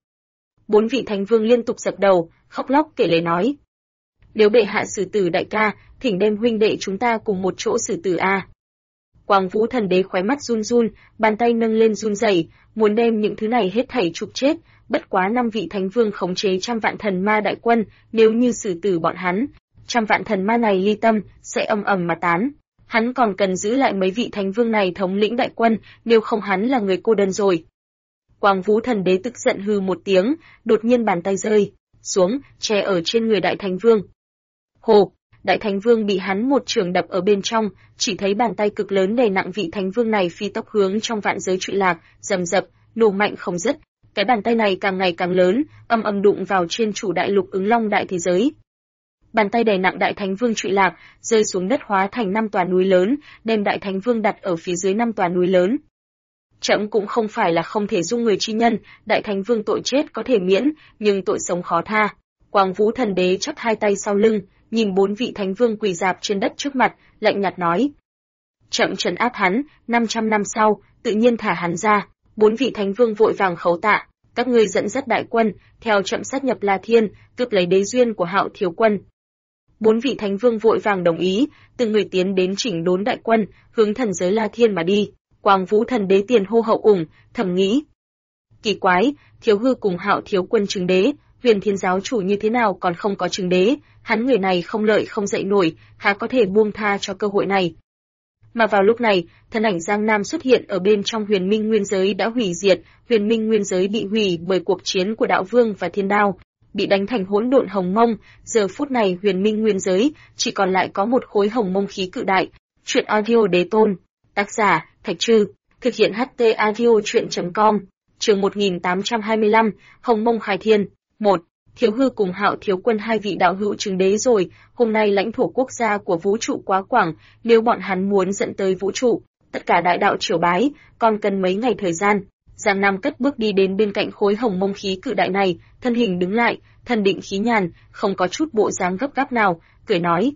4 vị thánh vương liên tục dập đầu, khóc lóc kể lể nói: Nếu bệ hạ xử tử đại ca, thỉnh đem huynh đệ chúng ta cùng một chỗ xử tử a. Quang Vũ Thần Đế khóe mắt run run, bàn tay nâng lên run rẩy, muốn đem những thứ này hết thảy trục chết, bất quá 5 vị thánh vương khống chế 100 vạn thần ma đại quân, nếu như xử tử bọn hắn, 100 vạn thần ma này ly tâm, sẽ ầm ầm mà tán. Hắn còn cần giữ lại mấy vị thánh vương này thống lĩnh đại quân, nếu không hắn là người cô đơn rồi. Quang Vũ Thần Đế tức giận hừ một tiếng, đột nhiên bàn tay rơi xuống, che ở trên người Đại Thánh Vương. Hồ, Đại Thánh Vương bị hắn một chưởng đập ở bên trong, chỉ thấy bàn tay cực lớn đè nặng vị Thánh Vương này phi tốc hướng trong vạn giới trụy lạc, rầm rập, nổ mạnh không dứt. Cái bàn tay này càng ngày càng lớn, âm âm đụng vào trên chủ đại lục Ứng Long đại thế giới. Bàn tay đè nặng Đại Thánh Vương trụy lạc, rơi xuống đất hóa thành 5 tòa núi lớn, đem Đại Thánh Vương đặt ở phía dưới 5 tòa núi lớn. Trẫm cũng không phải là không thể dung người chi nhân, Đại Thánh Vương tội chết có thể miễn, nhưng tội sống khó tha. Quang Vũ Thần Đế chắp hai tay sau lưng, nhìn 4 vị Thánh Vương quỳ rạp trên đất trước mặt, lạnh nhạt nói: Trẫm trấn áp hắn, 500 năm sau, tự nhiên thả hắn ra. 4 vị Thánh Vương vội vàng khấu tạ: các ngươi dẫn dắt đại quân, theo trẫm sát nhập La Thiên, cướp lấy đế duyên của Hạo thiếu quân. 4 vị Thánh Vương vội vàng đồng ý, từng người tiến đến chỉnh đốn đại quân, hướng thần giới La Thiên mà đi. Quang Vũ Thần Đế tiền hô hậu ủng, thầm nghĩ: kỳ quái, Thiếu Hư cùng Hạo thiếu quân chứng đế, Huyền Thiên giáo chủ như thế nào còn không có chứng đế, hắn người này không lợi không dậy nổi, há có thể buông tha cho cơ hội này. Mà vào lúc này, thân ảnh Giang Nam xuất hiện ở bên trong Huyền Minh Nguyên giới đã hủy diệt, Huyền Minh Nguyên giới bị hủy bởi cuộc chiến của Đạo Vương và Thiên Đao, bị đánh thành hỗn độn hồng mông, giờ phút này Huyền Minh Nguyên giới chỉ còn lại có một khối hồng mông khí cự đại. Truyện audio đế tôn, tác giả Thạch Trư, thực hiện HT audio truyện.com, chương 1825, Hồng Mông Khai Thiên. 1. Thiếu Hư cùng Hạo thiếu quân hai vị đạo hữu chứng đế rồi, hôm nay lãnh thổ quốc gia của vũ trụ quá quảng, nếu bọn hắn muốn dẫn tới vũ trụ, tất cả đại đạo triều bái, còn cần mấy ngày thời gian. Giang Nam cất bước đi đến bên cạnh khối hồng mông khí cự đại này, thân hình đứng lại, thần định khí nhàn, không có chút bộ dáng gấp gáp nào, cười nói: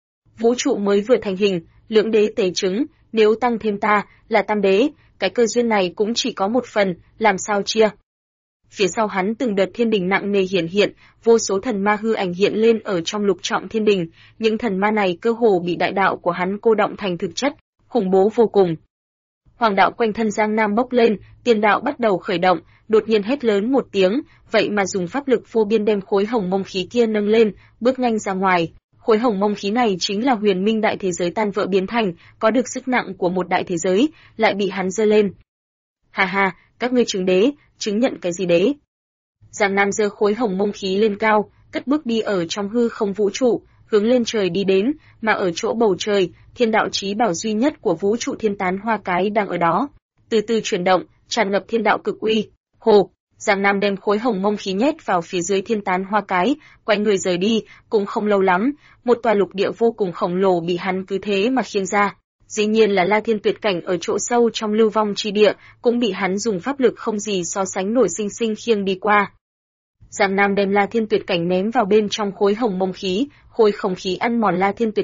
vũ trụ mới vừa thành hình, lưỡng đế tề chứng, nếu tăng thêm ta, là tam đế, cái cơ duyên này cũng chỉ có một phần, làm sao chia? Phía sau hắn từng đợt thiên đình nặng nề hiển hiện, vô số thần ma hư ảnh hiện lên ở trong lục trọng thiên đình, những thần ma này cơ hồ bị đại đạo của hắn cô động thành thực chất, khủng bố vô cùng. Hoàng đạo quanh thân Giang Nam bốc lên, tiên đạo bắt đầu khởi động, đột nhiên hét lớn một tiếng, vậy mà dùng pháp lực vô biên đem khối hồng mông khí kia nâng lên, bước nhanh ra ngoài. Khối hồng mông khí này chính là Huyền Minh đại thế giới tan vỡ biến thành, có được sức nặng của một đại thế giới, lại bị hắn giơ lên. Ha ha, các ngươi chứng đế, chứng nhận cái gì đế? Giang Nam giơ khối hồng mông khí lên cao, cất bước đi ở trong hư không vũ trụ, hướng lên trời đi đến, mà ở chỗ bầu trời, thiên đạo chí bảo duy nhất của vũ trụ thiên tán hoa cái đang ở đó, từ từ chuyển động, tràn ngập thiên đạo cực uy. Hồ, Giang Nam đem khối hồng mông khí nhét vào phía dưới thiên tán hoa cái, quay người rời đi, cũng không lâu lắm, một tòa lục địa vô cùng khổng lồ bị hắn cứ thế mà khiêng ra. Dĩ nhiên là La Thiên tuyệt cảnh ở chỗ sâu trong lưu vong chi địa, cũng bị hắn dùng pháp lực không gì so sánh nổi sinh sinh khiêng đi qua. Giang Nam đem La Thiên tuyệt cảnh ném vào bên trong khối hồng mông khí, khối không khí ăn mòn La Thiên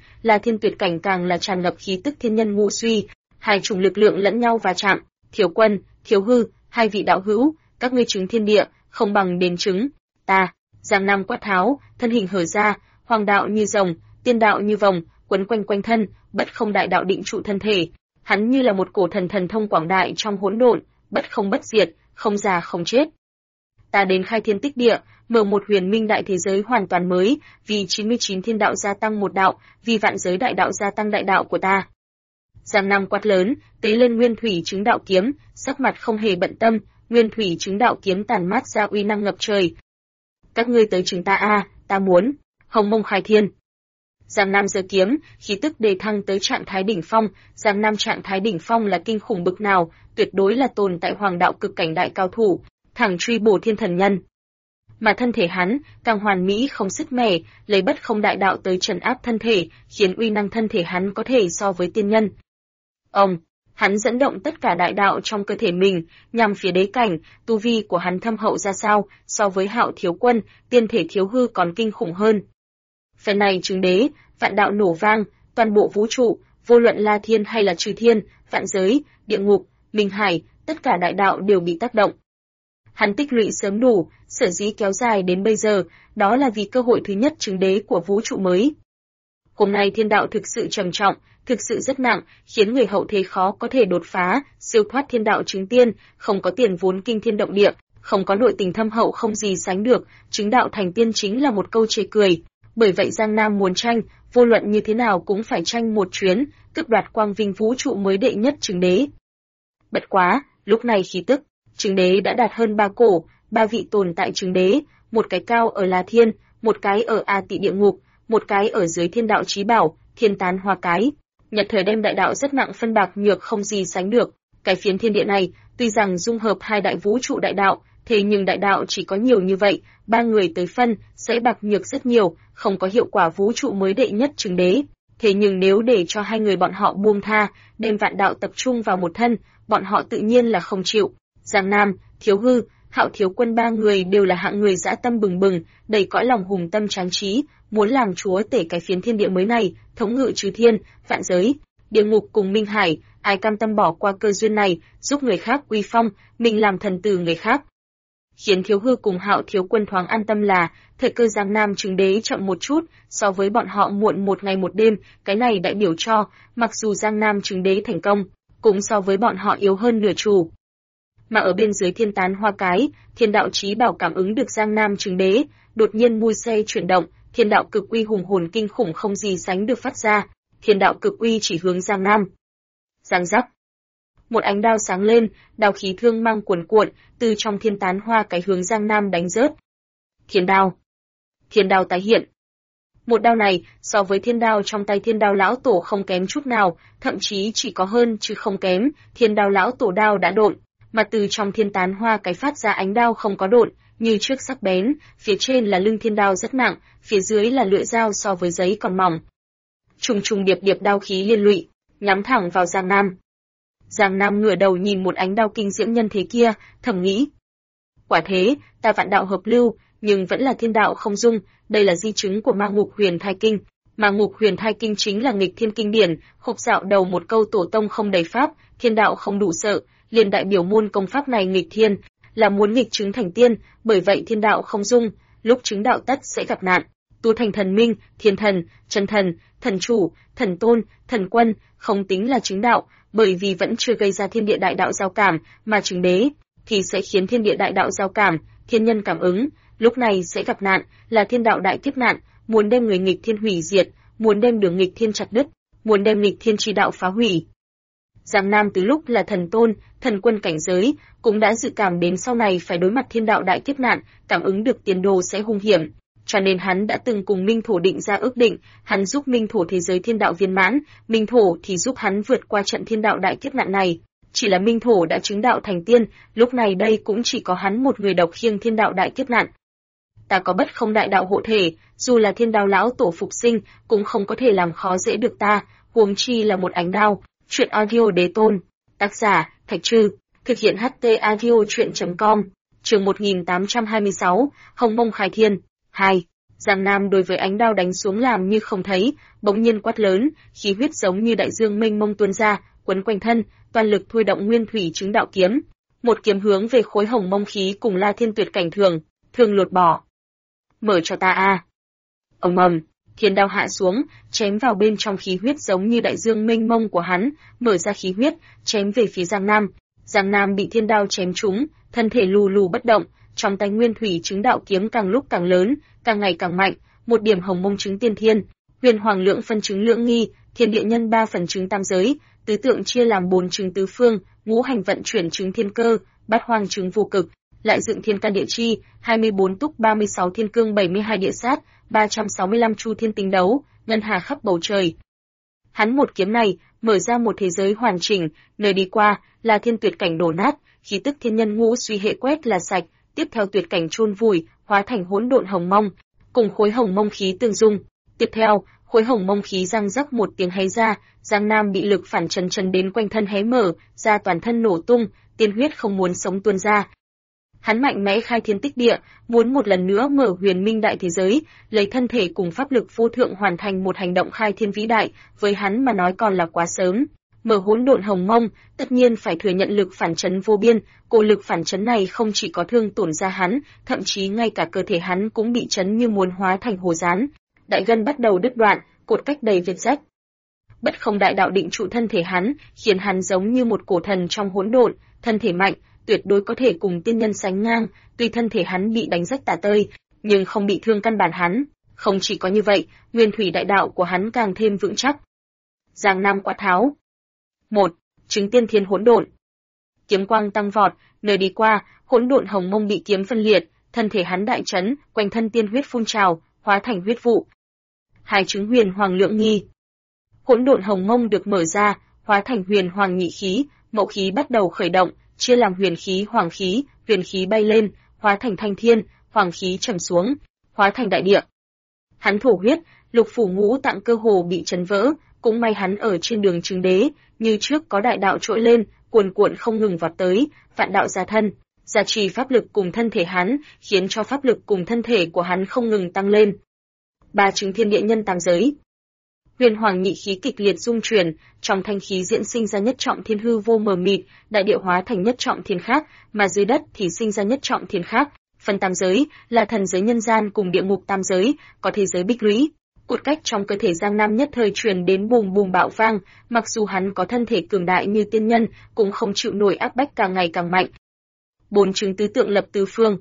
tuyệt cảnh càng là tràn ngập khí tức thiên nhân ngũ suy, hai chủng lực lượng lẫn nhau va chạm. Thiếu quân, Thiếu Hư, hai vị đạo hữu, các ngươi chứng thiên địa, không bằng đến chứng ta. Giang Nam quát tháo, thân hình hở ra, hoàng đạo như rồng, tiên đạo như vòng, quấn quanh quanh thân, bất không đại đạo định trụ thân thể. Hắn như là một cổ thần thần thông quảng đại trong hỗn độn, bất không bất diệt, không già không chết. Ta đến khai thiên tích địa, mở một huyền minh đại thế giới hoàn toàn mới, vì 99 thiên đạo gia tăng một đạo, vì vạn giới đại đạo gia tăng đại đạo của ta. Giang Nam quát lớn, tế lên nguyên thủy chứng đạo kiếm, sắc mặt không hề bận tâm, nguyên thủy chứng đạo kiếm tản mát ra uy năng ngập trời. Các ngươi tới chứng ta a, ta muốn. Hồng Mông khai thiên. Giang Nam giơ kiếm, khí tức đề thăng tới trạng thái đỉnh phong. Giang Nam trạng thái đỉnh phong là kinh khủng bực nào, tuyệt đối là tồn tại hoàng đạo cực cảnh đại cao thủ, thẳng truy bổ thiên thần nhân. Mà thân thể hắn càng hoàn mỹ không sứt mẻ, lấy bất không đại đạo tới trấn áp thân thể, khiến uy năng thân thể hắn có thể so với tiên nhân. Hắn dẫn động tất cả đại đạo trong cơ thể mình, nhằm phía đế cảnh, tu vi của hắn thâm hậu ra sao, so với Hạo thiếu quân, tiên thể Thiếu Hư còn kinh khủng hơn. Phen này chứng đế, vạn đạo nổ vang, toàn bộ vũ trụ, vô luận La Thiên hay là Trừ Thiên, vạn giới, địa ngục, Minh Hải, tất cả đại đạo đều bị tác động. Hắn tích lũy sớm đủ, sở dĩ kéo dài đến bây giờ, đó là vì cơ hội thứ nhất chứng đế của vũ trụ mới. Hôm nay thiên đạo thực sự trầm trọng, thực sự rất nặng, khiến người hậu thế khó có thể đột phá, siêu thoát thiên đạo chứng tiên, không có tiền vốn kinh thiên động địa, không có nội tình thâm hậu không gì sánh được, chứng đạo thành tiên chính là một câu chê cười. Bởi vậy Giang Nam muốn tranh, vô luận như thế nào cũng phải tranh một chuyến, cướp đoạt quang vinh vũ trụ mới đệ nhất chứng đế. Bất quá, lúc này khí tức, chứng đế đã đạt hơn 3 cổ, 3 vị tồn tại chứng đế, một cái cao ở La Thiên, một cái ở A Tị địa ngục, một cái ở dưới thiên đạo chí bảo, thiên tán hoa cái. Nhật thời đem đại đạo rất nặng phân bạc nhược không gì sánh được, cái phiến thiên địa này, tuy rằng dung hợp hai đại vũ trụ đại đạo, thế nhưng đại đạo chỉ có nhiều như vậy, ba người tới phân sẽ bạc nhược rất nhiều, không có hiệu quả vũ trụ mới đệ nhất chứng đế. Thế nhưng nếu để cho hai người bọn họ buông tha, đem vạn đạo tập trung vào một thân, bọn họ tự nhiên là không chịu. Giang Nam, Thiếu Hư, Hạo Thiếu Quân ba người đều là hạng người dã tâm bừng bừng, đầy cõi lòng hùng tâm tráng trí, muốn làm chúa tể cái phiến thiên địa mới này, thống ngự trừ thiên, vạn giới, địa ngục cùng minh hải, ai cam tâm bỏ qua cơ duyên này, giúp người khác uy phong, mình làm thần tử người khác. Khiến Thiếu Hư cùng Hạo Thiếu Quân thoáng an tâm là, thời cơ Giang Nam chứng đế chậm một chút, so với bọn họ muộn một ngày một đêm, cái này đại biểu cho, mặc dù Giang Nam chứng đế thành công, cũng so với bọn họ yếu hơn nửa chủ. Mà ở bên dưới thiên tán hoa cái, thiên đạo chí bảo cảm ứng được Giang Nam chứng đế, đột nhiên mui xe chuyển động, thiên đạo cực uy hùng hồn kinh khủng không gì sánh được phát ra, thiên đạo cực uy chỉ hướng Giang Nam. Giang giác. Một ánh đao sáng lên, đao khí thương mang cuồn cuộn, từ trong thiên tán hoa cái hướng Giang Nam đánh rớt. Thiên đao. Thiên đao tái hiện. Một đao này, so với thiên đao trong tay thiên đao lão tổ không kém chút nào, thậm chí chỉ có hơn chứ không kém, thiên đao lão tổ đao đã độn, mà từ trong thiên tán hoa cái phát ra ánh đao không có độn, như trước sắc bén, phía trên là lưng thiên đao rất nặng, phía dưới là lưỡi dao so với giấy còn mỏng. Trùng trùng điệp điệp đao khí liên lụy, nhắm thẳng vào Giang Nam. Giang Nam ngửa đầu nhìn một ánh đao kinh diễm nhân thế kia, thầm nghĩ. Quả thế, ta vạn đạo hợp lưu, nhưng vẫn là thiên đạo không dung, đây là di chứng của Ma Ngục Huyền Thai Kinh. Ma Ngục Huyền Thai Kinh chính là nghịch thiên kinh điển, khúc dạo đầu một câu tổ tông không đầy pháp, thiên đạo không đủ sợ, liền đại biểu môn công pháp này nghịch thiên, là muốn nghịch chứng thành tiên, bởi vậy thiên đạo không dung, lúc chứng đạo tất sẽ gặp nạn. Tu thành thần minh, thiên thần, chân thần, thần chủ, thần tôn, thần quân, không tính là chứng đạo, bởi vì vẫn chưa gây ra thiên địa đại đạo giao cảm, mà chứng đế, thì sẽ khiến thiên địa đại đạo giao cảm, thiên nhân cảm ứng, lúc này sẽ gặp nạn, là thiên đạo đại kiếp nạn, muốn đem người nghịch thiên hủy diệt, muốn đem đường nghịch thiên chặt đứt, muốn đem nghịch thiên chi đạo phá hủy. Giang Nam từ lúc là thần tôn, thần quân cảnh giới, cũng đã dự cảm đến sau này phải đối mặt thiên đạo đại kiếp nạn, cảm ứng được tiền đồ sẽ hung hiểm. Cho nên hắn đã từng cùng Minh Thổ định ra ước định, hắn giúp Minh Thổ thế giới thiên đạo viên mãn, Minh Thổ thì giúp hắn vượt qua trận thiên đạo đại kiếp nạn này. Chỉ là Minh Thổ đã chứng đạo thành tiên, lúc này đây cũng chỉ có hắn một người độc khiêng thiên đạo đại kiếp nạn. Ta có bất không đại đạo hộ thể, dù là thiên đạo lão tổ phục sinh, cũng không có thể làm khó dễ được ta, huống chi là một ánh đao. Truyện audio đế tôn. Tác giả, Thạch Trư. Thực hiện HT audio truyện.com. Chương 1826, Hồng Mông Khai Thiên. 2. Giang Nam đối với ánh đao đánh xuống làm như không thấy, bỗng nhiên quát lớn, khí huyết giống như đại dương mênh mông tuôn ra, quấn quanh thân, toàn lực thôi động nguyên thủy chứng đạo kiếm. Một kiếm hướng về khối hồng mông khí cùng La Thiên tuyệt cảnh thường lột bỏ. Mở cho ta a. Ầm ầm, thiên đao hạ xuống, chém vào bên trong khí huyết giống như đại dương mênh mông của hắn, mở ra khí huyết, chém về phía Giang Nam. Giang Nam bị thiên đao chém trúng, thân thể lù lù bất động, trong tay nguyên thủy chứng đạo kiếm càng lúc càng lớn, càng ngày càng mạnh, một điểm hồng mông chứng tiên thiên, huyền hoàng lượng phân chứng lưỡng nghi, thiên địa nhân 3 phần chứng tam giới, tứ tượng chia làm 4 chứng tứ phương, ngũ hành vận chuyển chứng thiên cơ, bát hoang chứng vô cực, lại dựng thiên can địa chi, 24 túc 36 thiên cương 72 địa sát, 365 chu thiên tinh đấu, ngân hà khắp bầu trời. Hắn một kiếm này, mở ra một thế giới hoàn chỉnh, nơi đi qua là thiên tuyệt cảnh đổ nát, khí tức thiên nhân ngũ suy hệ quét là sạch, tiếp theo tuyệt cảnh chôn vùi, hóa thành hỗn độn hồng mông, cùng khối hồng mông khí tương dung. Tiếp theo, khối hồng mông khí răng rắc một tiếng hé ra, Giang Nam bị lực phản chấn đến quanh thân hé mở, ra toàn thân nổ tung, tiên huyết không muốn sống tuôn ra. Hắn mạnh mẽ khai thiên tích địa, muốn một lần nữa mở huyền minh đại thế giới, lấy thân thể cùng pháp lực vô thượng hoàn thành một hành động khai thiên vĩ đại, với hắn mà nói còn là quá sớm. Mở hỗn độn hồng mông, tất nhiên phải thừa nhận lực phản chấn vô biên, cổ lực phản chấn này không chỉ có thương tổn ra hắn, thậm chí ngay cả cơ thể hắn cũng bị chấn như muốn hóa thành hồ rán. Đại gân bắt đầu đứt đoạn, cột cách đầy vết rách. Bất không đại đạo định trụ thân thể hắn, khiến hắn giống như một cổ thần trong hỗn độn, thân thể mạnh, tuyệt đối có thể cùng tiên nhân sánh ngang, tuy thân thể hắn bị đánh rách tả tơi, nhưng không bị thương căn bản hắn. Không chỉ có như vậy, nguyên thủy đại đạo của hắn càng thêm vững chắc. Giang Nam quát tháo. 1. Chứng tiên thiên hỗn độn. Kiếm quang tăng vọt, nơi đi qua, hỗn độn hồng mông bị kiếm phân liệt, thân thể hắn đại chấn, quanh thân tiên huyết phun trào, hóa thành huyết vụ. 2. Chứng huyền hoàng lượng nghi. Hỗn độn hồng mông được mở ra, hóa thành huyền hoàng nhị khí, mậu khí bắt đầu khởi động, chia làm huyền khí, huyền khí bay lên, hóa thành thanh thiên, hoàng khí trầm xuống, hóa thành đại địa. Hắn thổ huyết, lục phủ ngũ tạng cơ hồ bị chấn vỡ, cũng may hắn ở trên đường chứng đế, như trước có đại đạo trỗi lên, cuồn cuộn không ngừng vọt tới, vạn đạo gia thân, gia trì pháp lực cùng thân thể hắn, khiến cho pháp lực cùng thân thể của hắn không ngừng tăng lên. Ba chứng thiên địa nhân tam giới. Huyền hoàng nhị khí kịch liệt dung chuyển, trong thanh khí diễn sinh ra nhất trọng thiên hư vô mờ mịt, đại địa hóa thành nhất trọng thiên khác, mà dưới đất thì sinh ra nhất trọng thiên khác. Phần tam giới là thần giới nhân gian cùng địa ngục tam giới, có thế giới bích lũy. Cột cách trong cơ thể Giang Nam nhất thời truyền đến bùm bùm bạo vang, mặc dù hắn có thân thể cường đại như tiên nhân, cũng không chịu nổi áp bách càng ngày càng mạnh. Bốn chứng tứ tượng lập tứ phương.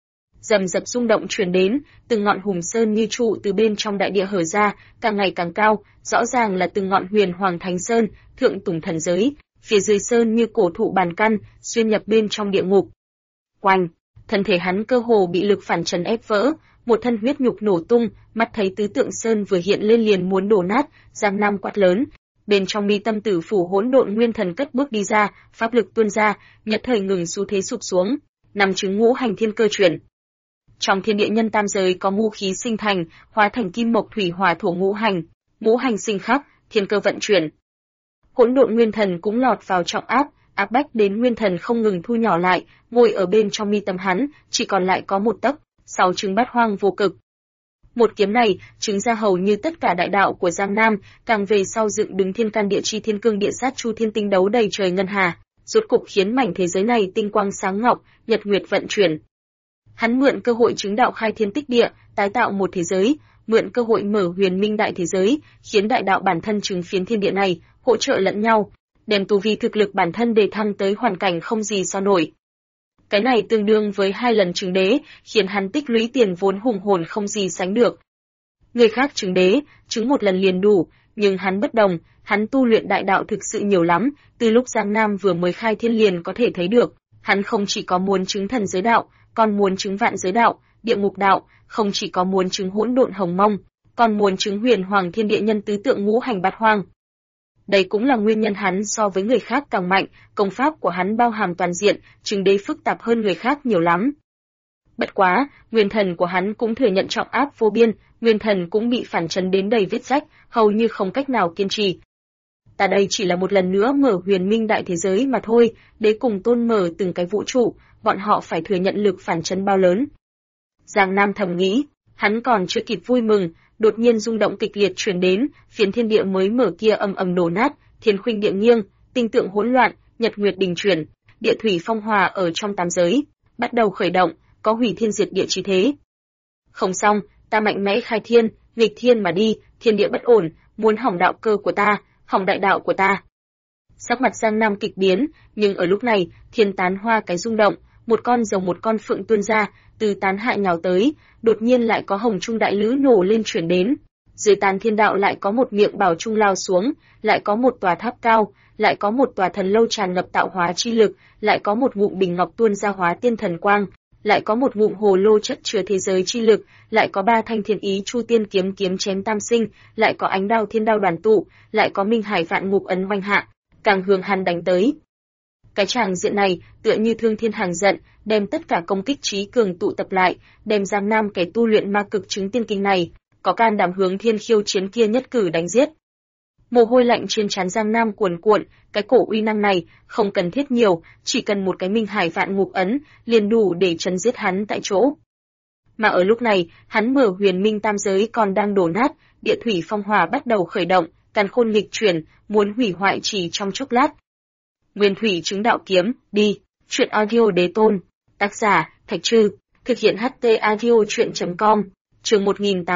Rầm rập rung động truyền đến, từng ngọn hùng sơn như trụ từ bên trong đại địa hở ra, càng ngày càng cao, rõ ràng là từng ngọn huyền hoàng thánh sơn, thượng tùng thần giới, phía dưới sơn như cổ thụ bàn căn, xuyên nhập bên trong địa ngục. Oanh, thân thể hắn cơ hồ bị lực phản chấn ép vỡ, một thân huyết nhục nổ tung, mắt thấy tứ tượng sơn vừa hiện lên liền muốn đổ nát, Giang Nam quát lớn. Bên trong mi tâm tử phủ hỗn độn nguyên thần cất bước đi ra, pháp lực tuôn ra, nhất thời ngừng xu thế sụp xuống, năm chứng ngũ hành thiên cơ chuyển. Trong thiên địa nhân tam giới có ngũ khí sinh thành, hóa thành kim mộc thủy hỏa thổ ngũ hành sinh khắc, thiên cơ vận chuyển. Hỗn độn nguyên thần cũng lọt vào trọng áp bách đến nguyên thần không ngừng thu nhỏ lại, ngồi ở bên trong mi tâm hắn, chỉ còn lại có một tấc, 6 chứng bát hoang vô cực. Một kiếm này, chứng ra hầu như tất cả đại đạo của Giang Nam, càng về sau dựng đứng thiên can địa chi thiên cương địa sát chu thiên tinh đấu đầy trời ngân hà, rốt cục khiến mảnh thế giới này tinh quang sáng ngọc, nhật nguyệt vận chuyển. Hắn mượn cơ hội chứng đạo khai thiên tích địa, tái tạo một thế giới, mượn cơ hội mở huyền minh đại thế giới, khiến đại đạo bản thân chứng phiến thiên địa này, hỗ trợ lẫn nhau, đem tu vi thực lực bản thân đề thăng tới hoàn cảnh không gì so nổi. Cái này tương đương với 2 lần chứng đế, khiến hắn tích lũy tiền vốn hùng hồn không gì sánh được. Người khác chứng đế, chứng một lần liền đủ, nhưng hắn bất đồng, hắn tu luyện đại đạo thực sự nhiều lắm, từ lúc Giang Nam vừa mới khai thiên liền có thể thấy được, hắn không chỉ có muốn chứng thần giới đạo, còn muốn chứng vạn giới đạo, địa ngục đạo, không chỉ có muốn chứng hỗn độn hồng mông, còn muốn chứng huyền hoàng thiên địa nhân tứ tượng ngũ hành bát hoang. Đây cũng là nguyên nhân hắn so với người khác càng mạnh, công pháp của hắn bao hàm toàn diện, chứng đế phức tạp hơn người khác nhiều lắm. Bất quá, nguyên thần của hắn cũng thừa nhận trọng áp vô biên, nguyên thần cũng bị phản chấn đến đầy vết rách, hầu như không cách nào kiên trì. Ta đây chỉ là một lần nữa mở huyền minh đại thế giới mà thôi, đế cùng tôn mở từng cái vũ trụ, bọn họ phải thừa nhận lực phản chấn bao lớn. Giang Nam thầm nghĩ, hắn còn chưa kịp vui mừng, đột nhiên rung động kịch liệt truyền đến, phiến thiên địa mới mở kia ầm ầm đổ nát, thiên khuynh địa nghiêng, tinh tượng hỗn loạn, nhật nguyệt đình chuyển, địa thủy phong hòa ở trong tam giới, bắt đầu khởi động, có hủy thiên diệt địa chi thế. Không xong, ta mạnh mẽ khai thiên, nghịch thiên mà đi, thiên địa bất ổn, muốn hỏng đạo cơ của ta, hỏng đại đạo của ta. Sắc mặt Giang Nam kịch biến, nhưng ở lúc này, thiên tán hoa cái rung động, một con rồng một con phượng tuôn ra, từ tán hại nhào tới, đột nhiên lại có hồng trung đại lữ nổ lên chuyển đến. Dưới tán thiên đạo lại có một miệng bảo trung lao xuống, lại có một tòa tháp cao, lại có một tòa thần lâu tràn ngập tạo hóa chi lực, lại có một ngụm bình ngọc tuôn ra hóa tiên thần quang, lại có một ngụm hồ lô chất chứa thế giới chi lực, lại có 3 thanh thiên ý chu tiên kiếm kiếm chém tam sinh, lại có ánh đao thiên đao đoàn tụ, lại có minh hải vạn ngục ấn oanh hạ, càng hướng hắn đánh tới. Cái tràng diện này tựa như thương thiên hàng giận, đem tất cả công kích trí cường tụ tập lại, đem Giang Nam kẻ tu luyện ma cực chứng tiên kinh này, có can đảm hướng thiên khiêu chiến kia nhất cử đánh giết. Mồ hôi lạnh trên trán Giang Nam cuồn cuộn, cái cổ uy năng này không cần thiết nhiều, chỉ cần một cái minh hải vạn ngục ấn liền đủ để chấn giết hắn tại chỗ. Mà ở lúc này, hắn mở huyền minh tam giới còn đang đổ nát, địa thủy phong hỏa bắt đầu khởi động, càn khôn nghịch chuyển, muốn hủy hoại chỉ trong chốc lát. Nguyên thủy chứng đạo kiếm, đi. Truyện audio đế tôn. Tác giả, Thạch Trư. Thực hiện HT audio truyện.com. Chương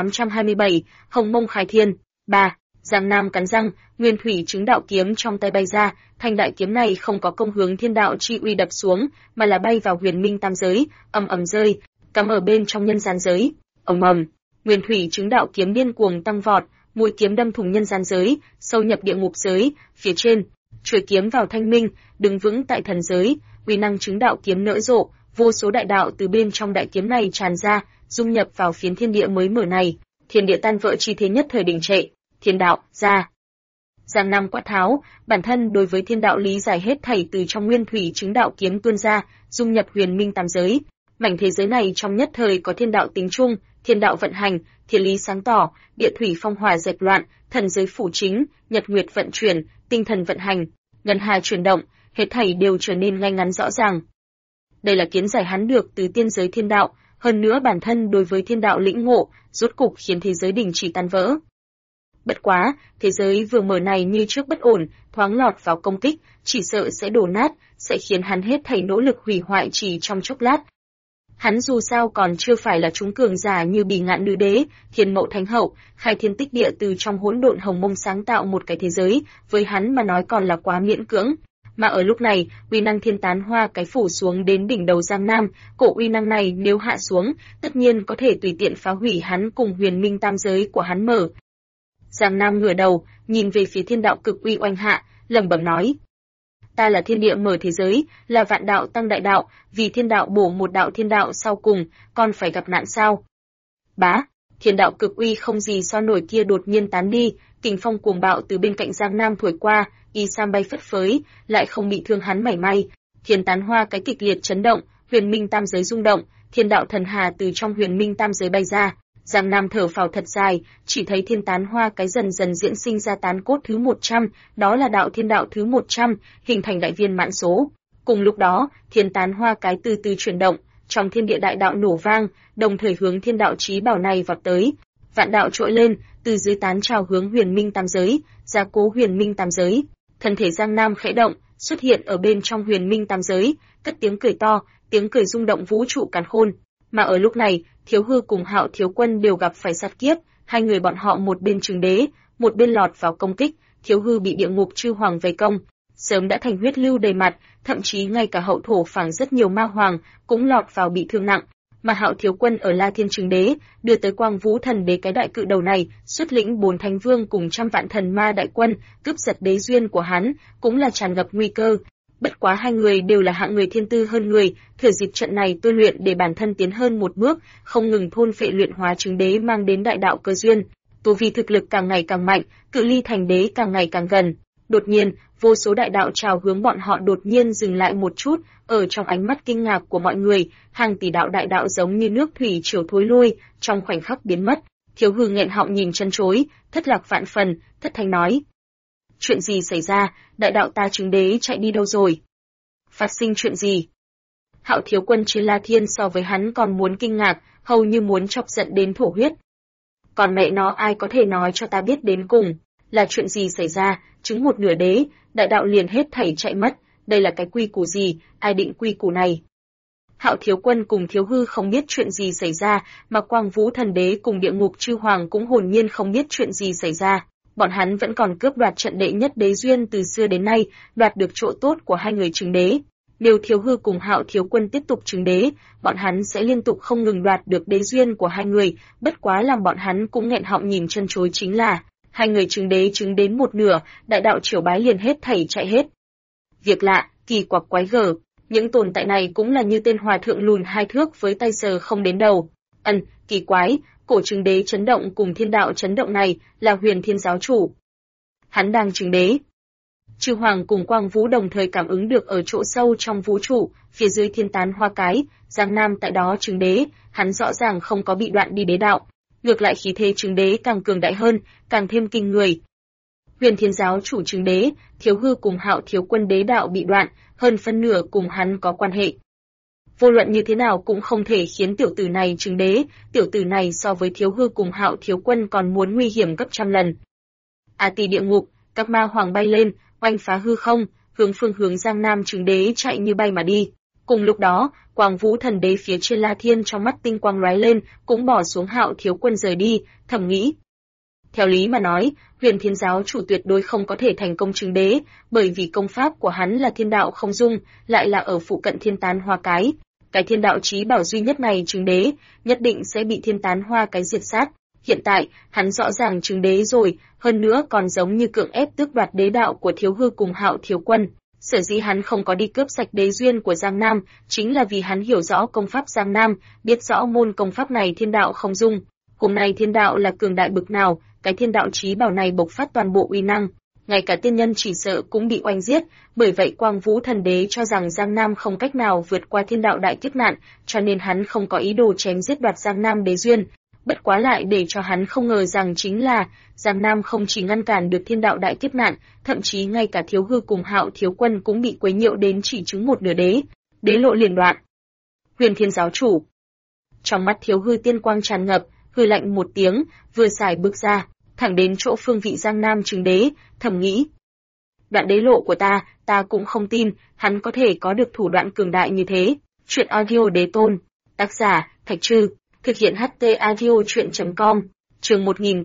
1827, Hồng Mông khai thiên. 3. Giang Nam cắn răng, nguyên thủy chứng đạo kiếm trong tay bay ra, thanh đại kiếm này không có công hướng thiên đạo chi uy đập xuống, mà là bay vào huyền minh tam giới, ầm ầm rơi, cắm ở bên trong nhân gian giới. Ầm ầm, nguyên thủy chứng đạo kiếm điên cuồng tăng vọt, mũi kiếm đâm thủng nhân gian giới, sâu nhập địa ngục giới, phía trên chuôi kiếm vào thanh minh, đứng vững tại thần giới, uy năng chứng đạo kiếm nở rộ, vô số đại đạo từ bên trong đại kiếm này tràn ra, dung nhập vào phiến thiên địa mới mở này, thiên địa tan vỡ chi thế nhất thời đình trệ, thiên đạo ra. Giang Nam quát tháo, bản thân đối với thiên đạo lý giải hết thảy từ trong nguyên thủy chứng đạo kiếm tuôn ra, dung nhập huyền minh tam giới. Mảnh thế giới này trong nhất thời có thiên đạo tính chung, thiên đạo vận hành, thiên lý sáng tỏ, địa thủy phong hỏa dẹp loạn, thần giới phủ chính, nhật nguyệt vận chuyển, tinh thần vận hành, ngân hà chuyển động, hết thảy đều trở nên ngay ngắn rõ ràng. Đây là kiến giải hắn được từ tiên giới thiên đạo, hơn nữa bản thân đối với thiên đạo lĩnh ngộ, rốt cục khiến thế giới đình chỉ tan vỡ. Bất quá, thế giới vừa mở này như trước bất ổn, thoáng lọt vào công kích, chỉ sợ sẽ đổ nát, sẽ khiến hắn hết thảy nỗ lực hủy hoại chỉ trong chốc lát. Hắn dù sao còn chưa phải là chúng cường giả như Bỉ Ngạn Nữ Đế, Thiên Mậu Thánh Hậu, khai thiên tích địa từ trong hỗn độn hồng mông sáng tạo một cái thế giới, với hắn mà nói còn là quá miễn cưỡng. Mà ở lúc này, uy năng thiên tán hoa cái phủ xuống đến đỉnh đầu Giang Nam, cổ uy năng này nếu hạ xuống, tất nhiên có thể tùy tiện phá hủy hắn cùng huyền minh tam giới của hắn mở. Giang Nam ngửa đầu, nhìn về phía thiên đạo cực uy oanh hạ, lẩm bẩm nói: ta là thiên địa mở thế giới, là vạn đạo tăng đại đạo, vì thiên đạo bổ một đạo thiên đạo sau cùng, còn phải gặp nạn sao? Bá, thiên đạo cực uy không gì so nổi kia đột nhiên tán đi, kình phong cuồng bạo từ bên cạnh Giang Nam thổi qua, y sam bay phất phới, lại không bị thương hắn mảy may. Thiên tán hoa cái kịch liệt chấn động, huyền minh tam giới rung động, thiên đạo thần hà từ trong huyền minh tam giới bay ra. Giang Nam thở phào thật dài, chỉ thấy thiên tán hoa cái dần dần diễn sinh ra tán cốt thứ 100, đó là đạo thiên đạo thứ 100, hình thành đại viên mãn số. Cùng lúc đó, thiên tán hoa cái từ từ chuyển động, trong thiên địa đại đạo nổ vang, đồng thời hướng thiên đạo chí bảo này vọt tới. Vạn đạo trỗi lên, từ dưới tán trào hướng huyền minh tam giới, gia cố huyền minh tam giới. Thân thể Giang Nam khẽ động, xuất hiện ở bên trong huyền minh tam giới, cất tiếng cười to, tiếng cười rung động vũ trụ càn khôn. Mà ở lúc này, Thiếu Hư cùng Hạo Thiếu Quân đều gặp phải sát kiếp, hai người bọn họ một bên trừng đế, một bên lọt vào công kích. Thiếu Hư bị địa ngục chư hoàng vây công, sớm đã thành huyết lưu đầy mặt, thậm chí ngay cả hậu thổ phảng rất nhiều ma hoàng cũng lọt vào bị thương nặng. Mà Hạo Thiếu Quân ở La Thiên Trừng Đế, đưa tới Quang Vũ Thần Đế cái đại cự đầu này, xuất lĩnh 4 thánh vương cùng trăm vạn thần ma đại quân, cướp giật đế duyên của hắn, cũng là tràn ngập nguy cơ. Bất quá hai người đều là hạng người thiên tư hơn người, thừa dịp trận này tôi luyện để bản thân tiến hơn một bước, không ngừng thôn phệ luyện hóa Trừng Đế mang đến đại đạo cơ duyên. Tu vi thực lực càng ngày càng mạnh, cự ly thành đế càng ngày càng gần. Đột nhiên, vô số đại đạo trào hướng bọn họ đột nhiên dừng lại một chút, ở trong ánh mắt kinh ngạc của mọi người, hàng tỷ đạo đại đạo giống như nước thủy triều thối lui, trong khoảnh khắc biến mất. Thiếu Hư nghẹn họng nhìn chân chối, thất lạc vạn phần, thất thanh nói: chuyện gì xảy ra, đại đạo ta Trừng Đế chạy đi đâu rồi? Phát sinh chuyện gì? Hạo Thiếu Quân trên La Thiên so với hắn còn muốn kinh ngạc, hầu như muốn chọc giận đến thổ huyết. Còn mẹ nó ai có thể nói cho ta biết đến cùng, là chuyện gì xảy ra, chứng một nửa đế, đại đạo liền hết thảy chạy mất, đây là cái quy củ gì, ai định quy củ này? Hạo Thiếu Quân cùng Thiếu Hư không biết chuyện gì xảy ra, mà Quang Vũ Thần Đế cùng Địa Ngục Chư Hoàng cũng hồn nhiên không biết chuyện gì xảy ra. Bọn hắn vẫn còn cướp đoạt trận đệ nhất đế duyên từ xưa đến nay, đoạt được chỗ tốt của hai người Trừng Đế. Nếu Thiếu Hư cùng Hạo Thiếu Quân tiếp tục Trừng Đế, bọn hắn sẽ liên tục không ngừng đoạt được đế duyên của hai người, bất quá làm bọn hắn cũng nghẹn họng nhìn chân chối chính là hai người Trừng Đế chứng đến một nửa, đại đạo triều bái liền hết thảy chạy hết. Việc lạ, kỳ quặc quái gở, những tồn tại này cũng là như tên hòa thượng lùn 2 thước với tay sờ không đến đầu. Kỳ quái, cổ Trừng Đế chấn động cùng thiên đạo chấn động này là Huyền Thiên giáo chủ. Hắn đang Trừng Đế. Chư Hoàng cùng Quang Vũ đồng thời cảm ứng được ở chỗ sâu trong vũ trụ, phía dưới thiên tán hoa cái, Giang Nam tại đó Trừng Đế, hắn rõ ràng không có bị đoạn đi đế đạo. Ngược lại khí thế Trừng Đế càng cường đại hơn, càng thêm kinh người. Huyền Thiên giáo chủ Trừng Đế, Thiếu Hư cùng Hạo Thiếu Quân đế đạo bị đoạn, hơn phân nửa cùng hắn có quan hệ. Vô luận như thế nào cũng không thể khiến tiểu tử này Trừng Đế, tiểu tử này so với Thiếu Hư cùng Hạo Thiếu Quân còn muốn nguy hiểm gấp trăm lần. A Tỳ địa ngục, các ma hoàng bay lên, oanh phá hư không, hướng phương hướng Giang Nam Trừng Đế chạy như bay mà đi. Cùng lúc đó, Quang Vũ Thần Đế phía trên La Thiên trong mắt tinh quang lóe lên, cũng bỏ xuống Hạo Thiếu Quân rời đi, thầm nghĩ. Theo lý mà nói, Huyền Thiên giáo chủ tuyệt đối không có thể thành công Trừng Đế, bởi vì công pháp của hắn là thiên đạo không dung, lại là ở phụ cận thiên tán hoa cái. Cái thiên đạo chí bảo duy nhất này Trừng Đế, nhất định sẽ bị thiên tán hoa cái diệt sát. Hiện tại, hắn rõ ràng Trừng Đế rồi, hơn nữa còn giống như cưỡng ép tước đoạt đế đạo của Thiếu Hư cùng Hạo Thiếu Quân. Sở dĩ hắn không có đi cướp sạch đế duyên của Giang Nam, chính là vì hắn hiểu rõ công pháp Giang Nam, biết rõ môn công pháp này thiên đạo không dung. Hôm nay thiên đạo là cường đại bực nào, cái thiên đạo chí bảo này bộc phát toàn bộ uy năng, ngay cả tiên nhân chỉ sợ cũng bị oanh giết, bởi vậy Quang Vũ Thần Đế cho rằng Giang Nam không cách nào vượt qua thiên đạo đại kiếp nạn, cho nên hắn không có ý đồ chém giết đoạt Giang Nam đế duyên. Bất quá lại để cho hắn không ngờ rằng chính là Giang Nam không chỉ ngăn cản được thiên đạo đại kiếp nạn, thậm chí ngay cả Thiếu Hư cùng Hạo Thiếu Quân cũng bị quấy nhiễu đến chỉ chứng một nửa đế lộ liền đoạn. Huyền Thiên giáo chủ. Trong mắt Thiếu Hư tiên quang tràn ngập, hừ lạnh một tiếng, vừa xài bước ra, thẳng đến chỗ phương vị Giang Nam chứng đế, thầm nghĩ. Đoạn đế lộ của ta cũng không tin, hắn có thể có được thủ đoạn cường đại như thế. Chuyện audio đế tôn. Tác giả, Thạch Trư. Thực hiện HT audio chuyện.com. Chương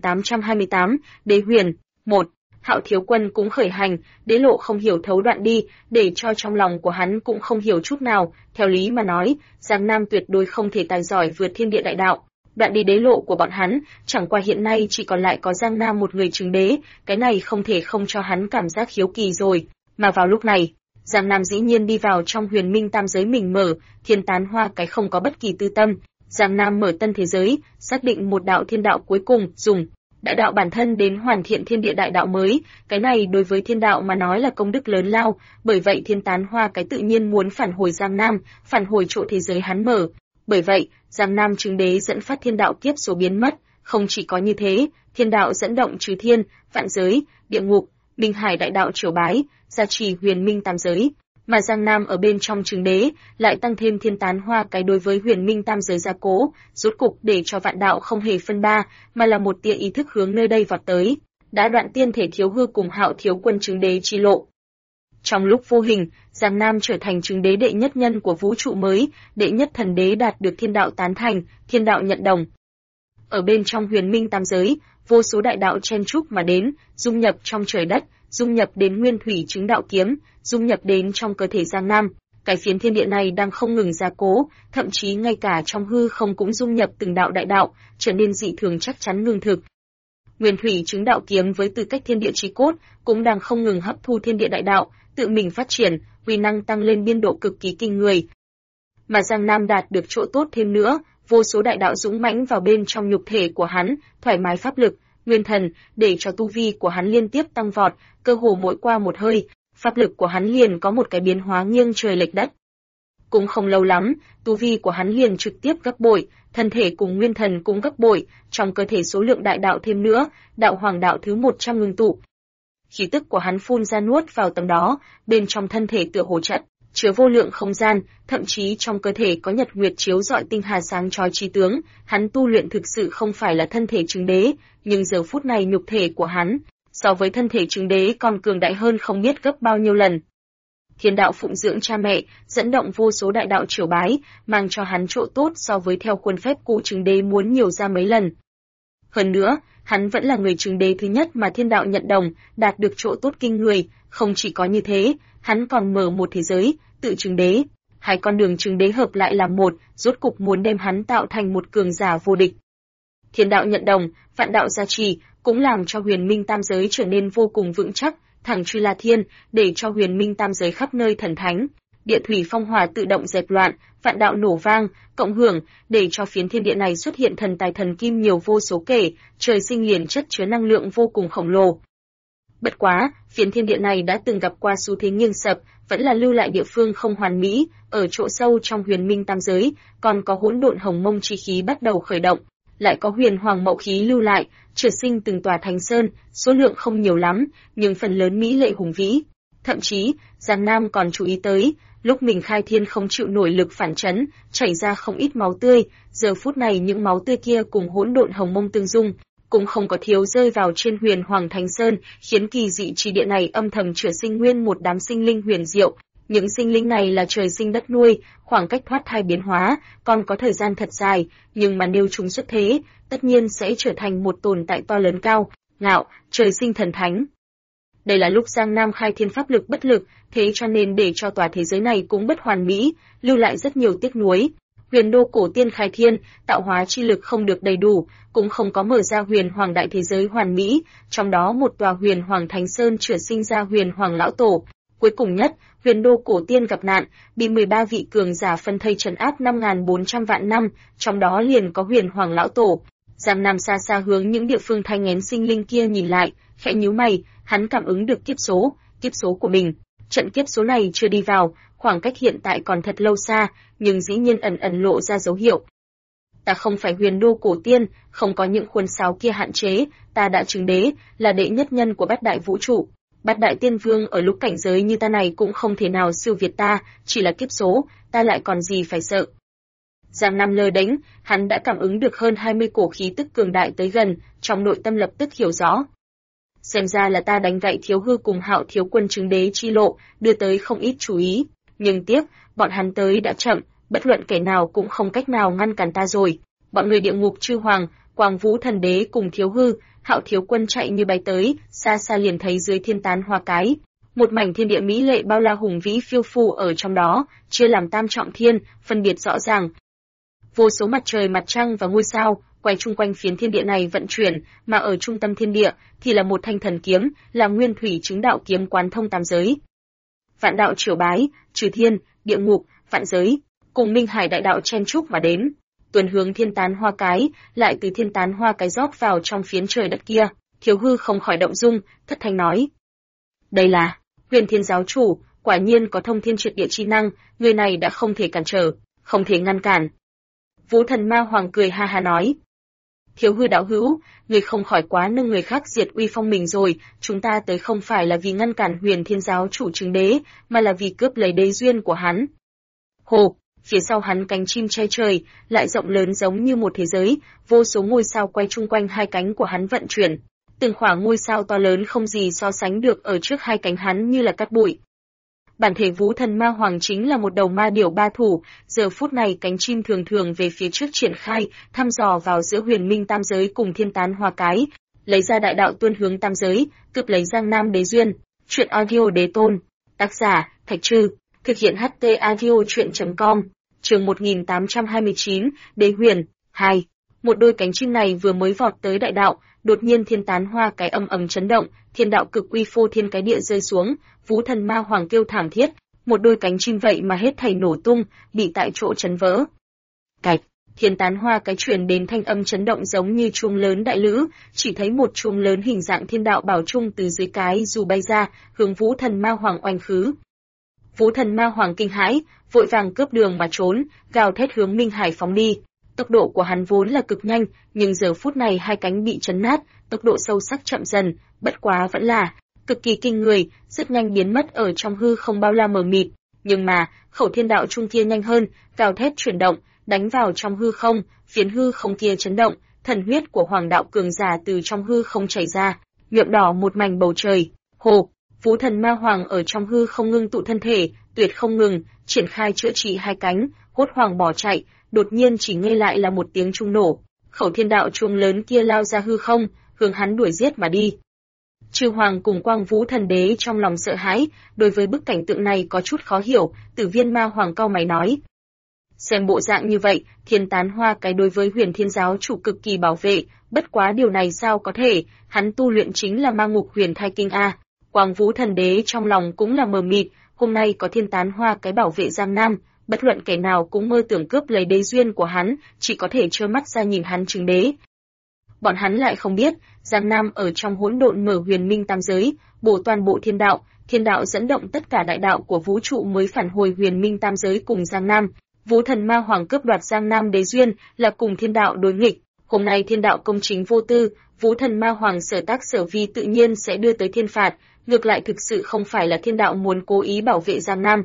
1828, Đế Huyền. 1. Hạo Thiếu Quân cũng khởi hành, đế lộ không hiểu thấu đoạn đi, để cho trong lòng của hắn cũng không hiểu chút nào, theo lý mà nói, Giang Nam tuyệt đối không thể tài giỏi vượt thiên địa đại đạo. Đoạn đi đế lộ của bọn hắn, chẳng qua hiện nay chỉ còn lại có Giang Nam một người chứng đế, cái này không thể không cho hắn cảm giác hiếu kỳ rồi. Mà vào lúc này, Giang Nam dĩ nhiên đi vào trong huyền minh tam giới mình mở, thiên tán hoa cái không có bất kỳ tư tâm. Giang Nam mở tân thế giới, xác định một đạo thiên đạo cuối cùng, dùng đại đạo bản thân đến hoàn thiện thiên địa đại đạo mới, cái này đối với thiên đạo mà nói là công đức lớn lao, bởi vậy thiên tán hoa cái tự nhiên muốn phản hồi Giang Nam, phản hồi chỗ thế giới hắn mở. Bởi vậy, Giang Nam chứng đế dẫn phát thiên đạo kiếp số biến mất, không chỉ có như thế, thiên đạo dẫn động trừ thiên, vạn giới, địa ngục, minh hải đại đạo triều bái, gia trì huyền minh tam giới. Mà Giang Nam ở bên trong chứng đế, lại tăng thêm thiên tán hoa cái đối với huyền minh tam giới gia cố, rốt cục để cho vạn đạo không hề phân ba, mà là một tia ý thức hướng nơi đây vọt tới, đã đoạn tiên thể Thiếu Hư cùng Hạo Thiếu Quân chứng đế chi lộ. Trong lúc vô hình, Giang Nam trở thành chứng đế đệ nhất nhân của vũ trụ mới, đệ nhất thần đế đạt được thiên đạo tán thành, thiên đạo nhận đồng. Ở bên trong huyền minh tam giới, vô số đại đạo chen chúc mà đến, dung nhập trong trời đất, dung nhập đến nguyên thủy chứng đạo kiếm, dung nhập đến trong cơ thể Giang Nam. Cái phiến thiên địa này đang không ngừng gia cố, thậm chí ngay cả trong hư không cũng dung nhập từng đạo đại đạo, trở nên dị thường chắc chắn ngưng thực. Nguyên thủy chứng đạo kiếm với tư cách thiên địa chí cốt, cũng đang không ngừng hấp thu thiên địa đại đạo, tự mình phát triển, uy năng tăng lên biên độ cực kỳ kinh người. Mà Giang Nam đạt được chỗ tốt thêm nữa, vô số đại đạo dũng mãnh vào bên trong nhục thể của hắn, thoải mái pháp lực, nguyên thần, để cho tu vi của hắn liên tiếp tăng vọt, cơ hồ mỗi qua một hơi, pháp lực của hắn liền có một cái biến hóa nghiêng trời lệch đất. Cũng không lâu lắm, tu vi của hắn liền trực tiếp gấp bội, thân thể cùng nguyên thần cũng gấp bội, trong cơ thể số lượng đại đạo thêm nữa, đạo hoàng đạo thứ 100 ngưng tụ. Khí tức của hắn phun ra nuốt vào tầm đó, bên trong thân thể tựa hồ chất chứa vô lượng không gian, thậm chí trong cơ thể có nhật nguyệt chiếu rọi tinh hà sáng chói chi tướng, hắn tu luyện thực sự không phải là thân thể chứng đế, nhưng giờ phút này nhục thể của hắn, so với thân thể chứng đế còn cường đại hơn không biết gấp bao nhiêu lần. Thiên đạo phụng dưỡng cha mẹ, dẫn động vô số đại đạo triều bái, mang cho hắn chỗ tốt so với theo khuôn phép cụ chứng đế muốn nhiều ra mấy lần. Hơn nữa, hắn vẫn là người chứng đế thứ nhất mà thiên đạo nhận đồng, đạt được chỗ tốt kinh người, không chỉ có như thế, hắn còn mở một thế giới, tự chứng đế. Hai con đường chứng đế hợp lại làm một, rốt cục muốn đem hắn tạo thành một cường giả vô địch. Thiên đạo nhận đồng, vạn đạo gia trì, cũng làm cho huyền minh tam giới trở nên vô cùng vững chắc, thẳng truy La Thiên, để cho huyền minh tam giới khắp nơi thần thánh. Địa thủy phong hỏa tự động dẹp loạn, vạn đạo nổ vang, cộng hưởng, để cho phiến thiên địa này xuất hiện thần tài thần kim nhiều vô số kể, trời sinh liền chất chứa năng lượng vô cùng khổng lồ. Bất quá, phiến thiên địa này đã từng gặp qua xu thế nghiêng sập, vẫn là lưu lại địa phương không hoàn mỹ, ở chỗ sâu trong huyền minh tam giới, còn có hỗn độn hồng mông chi khí bắt đầu khởi động, lại có huyền hoàng mậu khí lưu lại, chợt sinh từng tòa thánh sơn, số lượng không nhiều lắm, nhưng phần lớn mỹ lệ hùng vĩ. Thậm chí, Giang Nam còn chú ý tới, lúc mình khai thiên không chịu nổi lực phản chấn, chảy ra không ít máu tươi, giờ phút này những máu tươi kia cùng hỗn độn hồng mông tương dung, cũng không có thiếu rơi vào trên huyền hoàng thánh sơn, khiến kỳ dị trì địa này âm thầm chữa sinh nguyên một đám sinh linh huyền diệu. Những sinh linh này là trời sinh đất nuôi, khoảng cách thoát thai biến hóa, còn có thời gian thật dài, nhưng mà nếu chúng xuất thế, tất nhiên sẽ trở thành một tồn tại to lớn cao, ngạo, trời sinh thần thánh. Đây là lúc Giang Nam khai thiên pháp lực bất lực, thế cho nên để cho tòa thế giới này cũng bất hoàn mỹ, lưu lại rất nhiều tiếc nuối. Huyền đô cổ tiên khai thiên, tạo hóa chi lực không được đầy đủ, cũng không có mở ra huyền hoàng đại thế giới hoàn mỹ, trong đó một tòa huyền hoàng thánh sơn chữa sinh ra huyền hoàng lão tổ. Cuối cùng nhất, huyền đô cổ tiên gặp nạn, bị 13 vị cường giả phân thây trấn áp 5.400 vạn năm, trong đó liền có huyền hoàng lão tổ. Giang Nam xa xa hướng những địa phương thai nghén sinh linh kia nhìn lại, khẽ nhíu mày, hắn cảm ứng được kiếp số của mình. Trận kiếp số này chưa đi vào, khoảng cách hiện tại còn thật lâu xa, nhưng dĩ nhiên ẩn ẩn lộ ra dấu hiệu. Ta không phải huyền đô cổ tiên, không có những khuôn sáo kia hạn chế, ta đã chứng đế, là đệ nhất nhân của bát đại vũ trụ. Bát đại tiên vương ở lúc cảnh giới như ta này cũng không thể nào siêu việt ta, chỉ là kiếp số, ta lại còn gì phải sợ. Giang Nam lơ đánh, hắn đã cảm ứng được hơn 20 cổ khí tức cường đại tới gần, trong nội tâm lập tức hiểu rõ. Xem ra là ta đánh gãy Thiếu Hư cùng Hạo thiếu quân chứng đế chi lộ, đưa tới không ít chú ý, nhưng tiếc, bọn hắn tới đã chậm, bất luận kẻ nào cũng không cách nào ngăn cản ta rồi. Bọn người địa ngục chư hoàng, Quang Vũ thần đế cùng Thiếu Hư, Hạo thiếu quân chạy như bay tới, xa xa liền thấy dưới thiên tán hoa cái, một mảnh thiên địa mỹ lệ bao la hùng vĩ phiêu phù ở trong đó, chia làm tam trọng thiên, phân biệt rõ ràng. Vô số mặt trời, mặt trăng và ngôi sao quay chung quanh phiến thiên địa này vận chuyển, mà ở trung tâm thiên địa thì là một thanh thần kiếm, là nguyên thủy chứng đạo kiếm quán thông tam giới. Vạn đạo triều bái, trừ thiên, địa ngục, vạn giới, cùng Minh Hải đại đạo chen chúc mà đến, tuần hướng thiên tán hoa cái, lại từ thiên tán hoa cái rót vào trong phiến trời đất kia. Thiếu Hư không khỏi động dung, thất thanh nói: đây là Huyền Thiên giáo chủ, quả nhiên có thông thiên triệt địa chi năng, người này đã không thể cản trở, không thể ngăn cản. Vũ Thần Ma Hoàng cười ha ha nói: Thiếu Hư đạo hữu, người không khỏi quá nâng người khác diệt uy phong mình rồi, chúng ta tới không phải là vì ngăn cản Huyền Thiên giáo chủ chứng đế, mà là vì cướp lấy đế duyên của hắn. Hồ, phía sau hắn cánh chim che trời, lại rộng lớn giống như một thế giới, vô số ngôi sao quay chung quanh hai cánh của hắn vận chuyển. Từng khoảng ngôi sao to lớn không gì so sánh được ở trước hai cánh hắn như là cát bụi. Bản thể Vũ Thần Ma Hoàng chính là một đầu ma điểu ba thủ, giờ phút này cánh chim thường thường về phía trước triển khai, thăm dò vào giữa huyền minh tam giới cùng thiên tán hoa cái, lấy ra đại đạo tuôn hướng tam giới, cướp lấy Giang Nam đế duyên. Truyện audio đế tôn, tác giả Thạch Trư, thực hiện HT audio truyện.com, chương 1829, Đế Huyền 2. Một đôi cánh chim này vừa mới vọt tới đại đạo, đột nhiên thiên tán hoa cái ầm ầm chấn động, thiên đạo cực uy phô thiên cái địa rơi xuống, Vũ Thần Ma Hoàng kêu thảm thiết, một đôi cánh chim vậy mà hết thảy nổ tung, bị tại chỗ chấn vỡ. Cạch, thiên tán hoa cái truyền đến thanh âm chấn động giống như chuông lớn đại lữ, chỉ thấy một chuông lớn hình dạng thiên đạo bảo trung từ dưới cái dù bay ra, hướng Vũ Thần Ma Hoàng oanh khứ. Vũ Thần Ma Hoàng kinh hãi, vội vàng cướp đường mà trốn, gào thét hướng Minh Hải phóng đi. Tốc độ của hắn vốn là cực nhanh, nhưng giờ phút này hai cánh bị chấn nát, tốc độ sâu sắc chậm dần, bất quá vẫn là cực kỳ kinh người, rất nhanh biến mất ở trong hư không bao la mờ mịt. Nhưng mà, khẩu thiên đạo trung kia nhanh hơn, gào thét chuyển động, đánh vào trong hư không, phiến hư không kia chấn động, thần huyết của hoàng đạo cường giả từ trong hư không chảy ra, nhuộm đỏ một mảnh bầu trời. Hồ, Vũ Thần Ma Hoàng ở trong hư không ngưng tụ thân thể, tuyệt không ngừng, triển khai chữa trị hai cánh, hốt hoảng bỏ chạy. Đột nhiên chỉ nghe lại là một tiếng trung nổ, khẩu thiên đạo chuông lớn kia lao ra hư không, hướng hắn đuổi giết mà đi. Chư Hoàng cùng Quang Vũ thần đế trong lòng sợ hãi, đối với bức cảnh tượng này có chút khó hiểu, Tử Viên Ma Hoàng cau mày nói: xem bộ dạng như vậy, thiên tán hoa cái đối với Huyền Thiên giáo chủ cực kỳ bảo vệ, bất quá điều này sao có thể, hắn tu luyện chính là ma ngục huyền thai kinh a. Quang Vũ thần đế trong lòng cũng là mờ mịt, hôm nay có thiên tán hoa cái bảo vệ Giang Nam, bất luận kẻ nào cũng mơ tưởng cướp lấy đế duyên của hắn, chỉ có thể trơ mắt ra nhìn hắn chứng đế. Bọn hắn lại không biết, Giang Nam ở trong hỗn độn mở huyền minh tam giới, bổ toàn bộ thiên đạo dẫn động tất cả đại đạo của vũ trụ mới phản hồi huyền minh tam giới cùng Giang Nam. Vũ Thần Ma Hoàng cướp đoạt Giang Nam đế duyên là cùng thiên đạo đối nghịch. Hôm nay thiên đạo công chính vô tư, Vũ Thần Ma Hoàng sở tác sở vi tự nhiên sẽ đưa tới thiên phạt. Ngược lại thực sự không phải là thiên đạo muốn cố ý bảo vệ Giang Nam.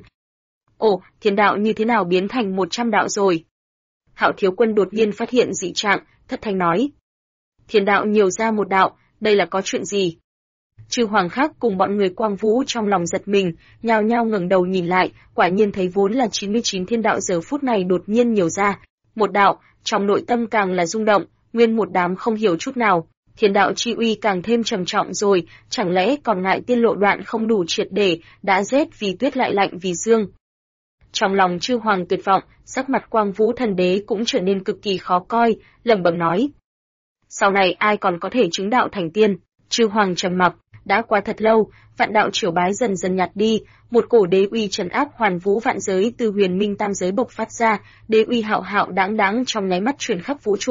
Ồ, thiên đạo như thế nào biến thành 100 đạo rồi? Hạo thiếu quân đột nhiên phát hiện dị trạng, thất thanh nói: thiên đạo nhiều ra một đạo, đây là có chuyện gì? Chư Hoàng khác cùng bọn người Quang Vũ trong lòng giật mình, nhao nhao ngẩng đầu nhìn lại, quả nhiên thấy vốn là 99 thiên đạo giờ phút này đột nhiên nhiều ra một đạo, trong nội tâm càng là rung động, nguyên một đám không hiểu chút nào. Thiên đạo chi uy càng thêm trầm trọng rồi, chẳng lẽ còn ngại tiên lộ đoạn không đủ triệt để, đã rét vì tuyết lại lạnh vì sương. Trong lòng Chư Hoàng tuyệt vọng, sắc mặt Quang Vũ thần đế cũng trở nên cực kỳ khó coi, lẩm bẩm nói: sau này ai còn có thể chứng đạo thành tiên? Chư Hoàng trầm mặc, đã qua thật lâu, vạn đạo triều bái dần dần nhạt đi, một cổ đế uy trấn áp hoàn vũ vạn giới từ huyền minh tam giới bộc phát ra, đế uy hạo hạo đáng đáng trong nháy mắt truyền khắp vũ trụ.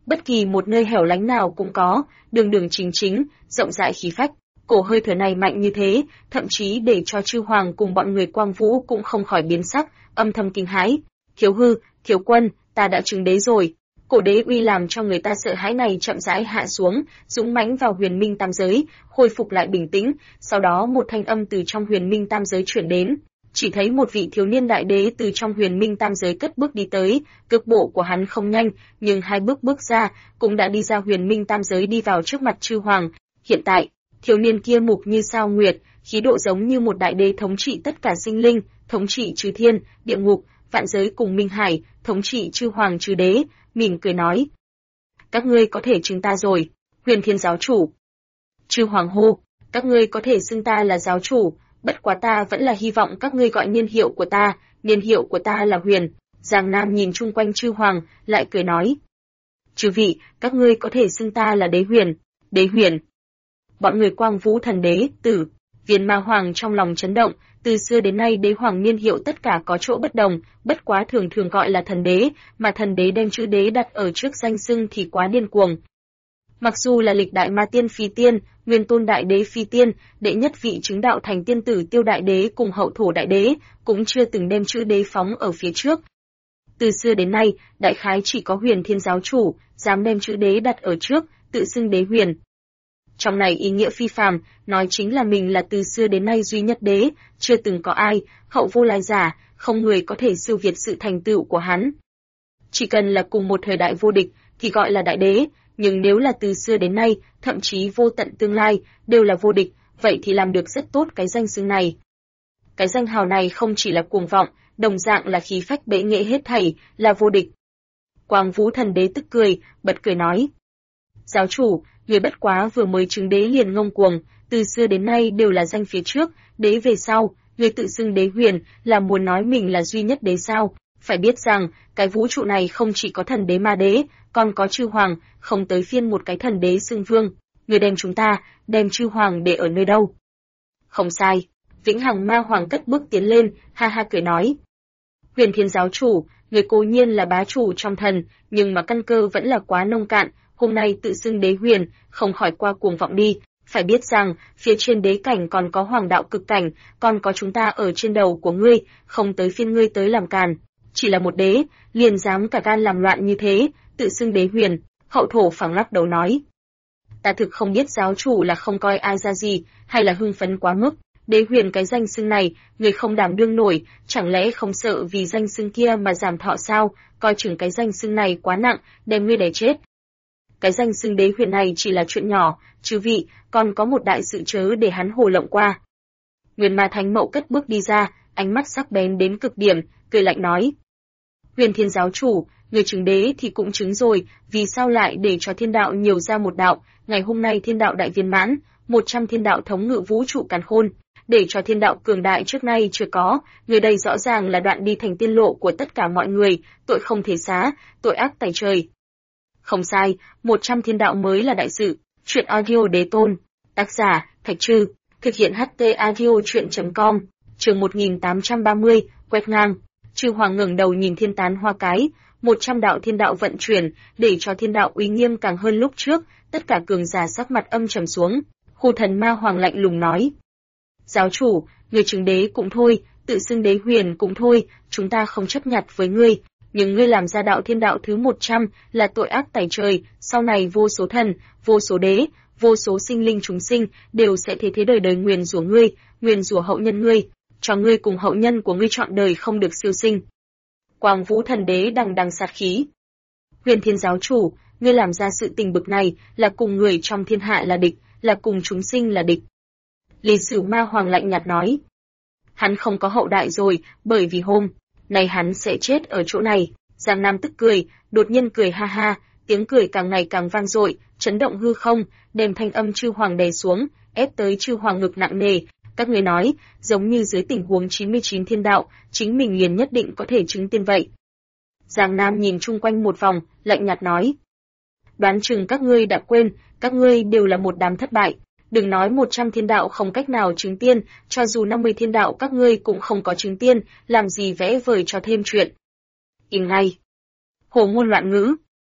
bất kỳ một nơi hẻo lánh nào cũng có, đường đường chính chính, rộng rãi khí phách. Cổ hơi thở này mạnh như thế, thậm chí để cho chư hoàng cùng bọn người Quang Vũ cũng không khỏi biến sắc, âm thầm kinh hãi. Thiếu hư, thiếu quân, ta đã chứng đế rồi. Cổ đế uy làm cho người ta sợ hãi này chậm rãi hạ xuống, dũng mãnh vào huyền minh tam giới, khôi phục lại bình tĩnh, sau đó một thanh âm từ trong huyền minh tam giới chuyển đến. Chỉ thấy một vị thiếu niên đại đế từ trong huyền minh tam giới cất bước đi tới, cước bộ của hắn không nhanh, nhưng hai bước bước ra, cũng đã đi ra huyền minh tam giới đi vào trước mặt chư hoàng. Hiện tại, thiếu niên kia mục như sao nguyệt, khí độ giống như một đại đế thống trị tất cả sinh linh, thống trị chư thiên, địa ngục, vạn giới cùng minh hải, thống trị chư hoàng chư đế, mỉm cười nói: các ngươi có thể xưng ta rồi, Huyền Thiên giáo chủ. Chư hoàng hô: các ngươi có thể xưng ta là giáo chủ, bất quá ta vẫn là hy vọng các ngươi gọi niên hiệu của ta, niên hiệu của ta là Huyền. Giang Nam nhìn chung quanh chư hoàng, lại cười nói: chư vị, các ngươi có thể xưng ta là Đế Huyền, Đế Huyền. Bọn người Quang Vũ thần đế, Tử, Viên Ma Hoàng trong lòng chấn động, từ xưa đến nay đế hoàng niên hiệu tất cả có chỗ bất đồng, bất quá thường thường gọi là thần đế, mà thần đế đem chữ đế đặt ở trước danh xưng thì quá điên cuồng. Mặc dù là lịch đại ma tiên Phi Tiên, nguyên tôn đại đế Phi Tiên, đệ nhất vị chứng đạo thành tiên tử Tiêu đại đế cùng hậu thổ đại đế, cũng chưa từng đem chữ đế phóng ở phía trước. Từ xưa đến nay, đại khái chỉ có Huyền Thiên giáo chủ dám đem chữ đế đặt ở trước, tự xưng Đế Huyền. Trong này ý nghĩa phi phàm, nói chính là mình là từ xưa đến nay duy nhất đế, chưa từng có ai, hậu vô lai giả, không người có thể siêu việt sự thành tựu của hắn. Chỉ cần là cùng một thời đại vô địch, thì gọi là đại đế, nhưng nếu là từ xưa đến nay, thậm chí vô tận tương lai, đều là vô địch, vậy thì làm được rất tốt cái danh xưng này. Cái danh hào này không chỉ là cuồng vọng, đồng dạng là khí phách bệ nghệ hết thảy, là vô địch. Quang Vũ thần đế tức cười, bật cười nói: giáo chủ, người bất quá vừa mới chứng đế liền ngông cuồng, từ xưa đến nay đều là danh phía trước, đế về sau, người tự xưng Đế Huyền là muốn nói mình là duy nhất đế sao? Phải biết rằng, cái vũ trụ này không chỉ có thần đế ma đế, còn có chư hoàng, không tới phiên một cái thần đế xưng vương. Người đem chúng ta, đem chư hoàng để ở nơi đâu? Không sai, Vĩnh Hằng Ma Hoàng cất bước tiến lên, ha ha cười nói: Huyền Thiên giáo chủ, người cố nhiên là bá chủ trong thần, nhưng mà căn cơ vẫn là quá nông cạn, hôm nay tự xưng Đế Huyền, không khỏi qua cuồng vọng đi. Phải biết rằng, phía trên đế cảnh còn có hoàng đạo cực cảnh, còn có chúng ta ở trên đầu của ngươi, không tới phiên ngươi tới làm càn. Chỉ là một đế, liền dám cả gan làm loạn như thế, tự xưng Đế Huyền. Hậu thổ phẳng lắc đầu nói: ta thực không biết giáo chủ là không coi ai ra gì, hay là hưng phấn quá mức. Đế Huyền cái danh xưng này, người không đảm đương nổi, chẳng lẽ không sợ vì danh xưng kia mà giảm thọ sao? Coi chừng cái danh xưng này quá nặng, đem ngươi đè chết. Cái danh xưng Đế Huyền này chỉ là chuyện nhỏ, chư vị, còn có một đại sự chớ để hắn hồ lộng qua. Nguyên Ma Thánh Mậu cất bước đi ra, ánh mắt sắc bén đến cực điểm, cười lạnh nói: Huyền Thiên giáo chủ, người chứng đế thì cũng chứng rồi, vì sao lại để cho thiên đạo nhiều ra một đạo? Ngày hôm nay thiên đạo đại viên mãn, 100 thiên đạo thống ngự vũ trụ càn khôn, để cho thiên đạo cường đại trước nay chưa có, người đây rõ ràng là đoạn đi thành tiên lộ của tất cả mọi người, tội không thể xá, tội ác tày trời. Không sai, 100 thiên đạo mới là đại sự. Chuyện audio đế tôn. Tác giả, Thạch Trư. Thực hiện HT audio chuyện.com. Chương 1830, quét ngang. Chư hoàng ngẩng đầu nhìn thiên tán hoa cái, 100 đạo thiên đạo vận chuyển, để cho thiên đạo uy nghiêm càng hơn lúc trước, tất cả cường giả sắc mặt âm trầm xuống. Khu thần ma hoàng lạnh lùng nói: giáo chủ, người chứng đế cũng thôi, tự xưng Đế Huyền cũng thôi, chúng ta không chấp nhặt với ngươi. Nhưng ngươi làm ra đạo thiên đạo thứ 100 là tội ác tày trời, sau này vô số thần, vô số đế, vô số sinh linh chúng sinh đều sẽ thế thế đời đời nguyền rủa ngươi, nguyền rủa hậu nhân ngươi, cho ngươi cùng hậu nhân của ngươi trọn đời không được siêu sinh. Quang Vũ thần đế đằng đằng sát khí: Huyền Thiên giáo chủ, ngươi làm ra sự tình bực này là cùng người trong thiên hạ là địch, là cùng chúng sinh là địch. Lý Sử Ma Hoàng lạnh nhạt nói: hắn không có hậu đại rồi, bởi vì hôm nay hắn sẽ chết ở chỗ này. Giang Nam tức cười, đột nhiên cười ha ha, tiếng cười càng ngày càng vang dội, chấn động hư không, đem thanh âm chư hoàng đè xuống, ép tới chư hoàng ngực nặng nề. Các người nói, giống như dưới tình huống 99 thiên đạo, chính mình liền nhất định có thể chứng tiên vậy. Giang Nam nhìn chung quanh một vòng, lạnh nhạt nói: đoán chừng các ngươi đã quên, các ngươi đều là một đám thất bại. Đừng nói 100 thiên đạo không cách nào chứng tiên, cho dù 50 thiên đạo các ngươi cũng không có chứng tiên, làm gì vẽ vời cho thêm chuyện. Im ngay. Hồ ngôn loạn ngữ.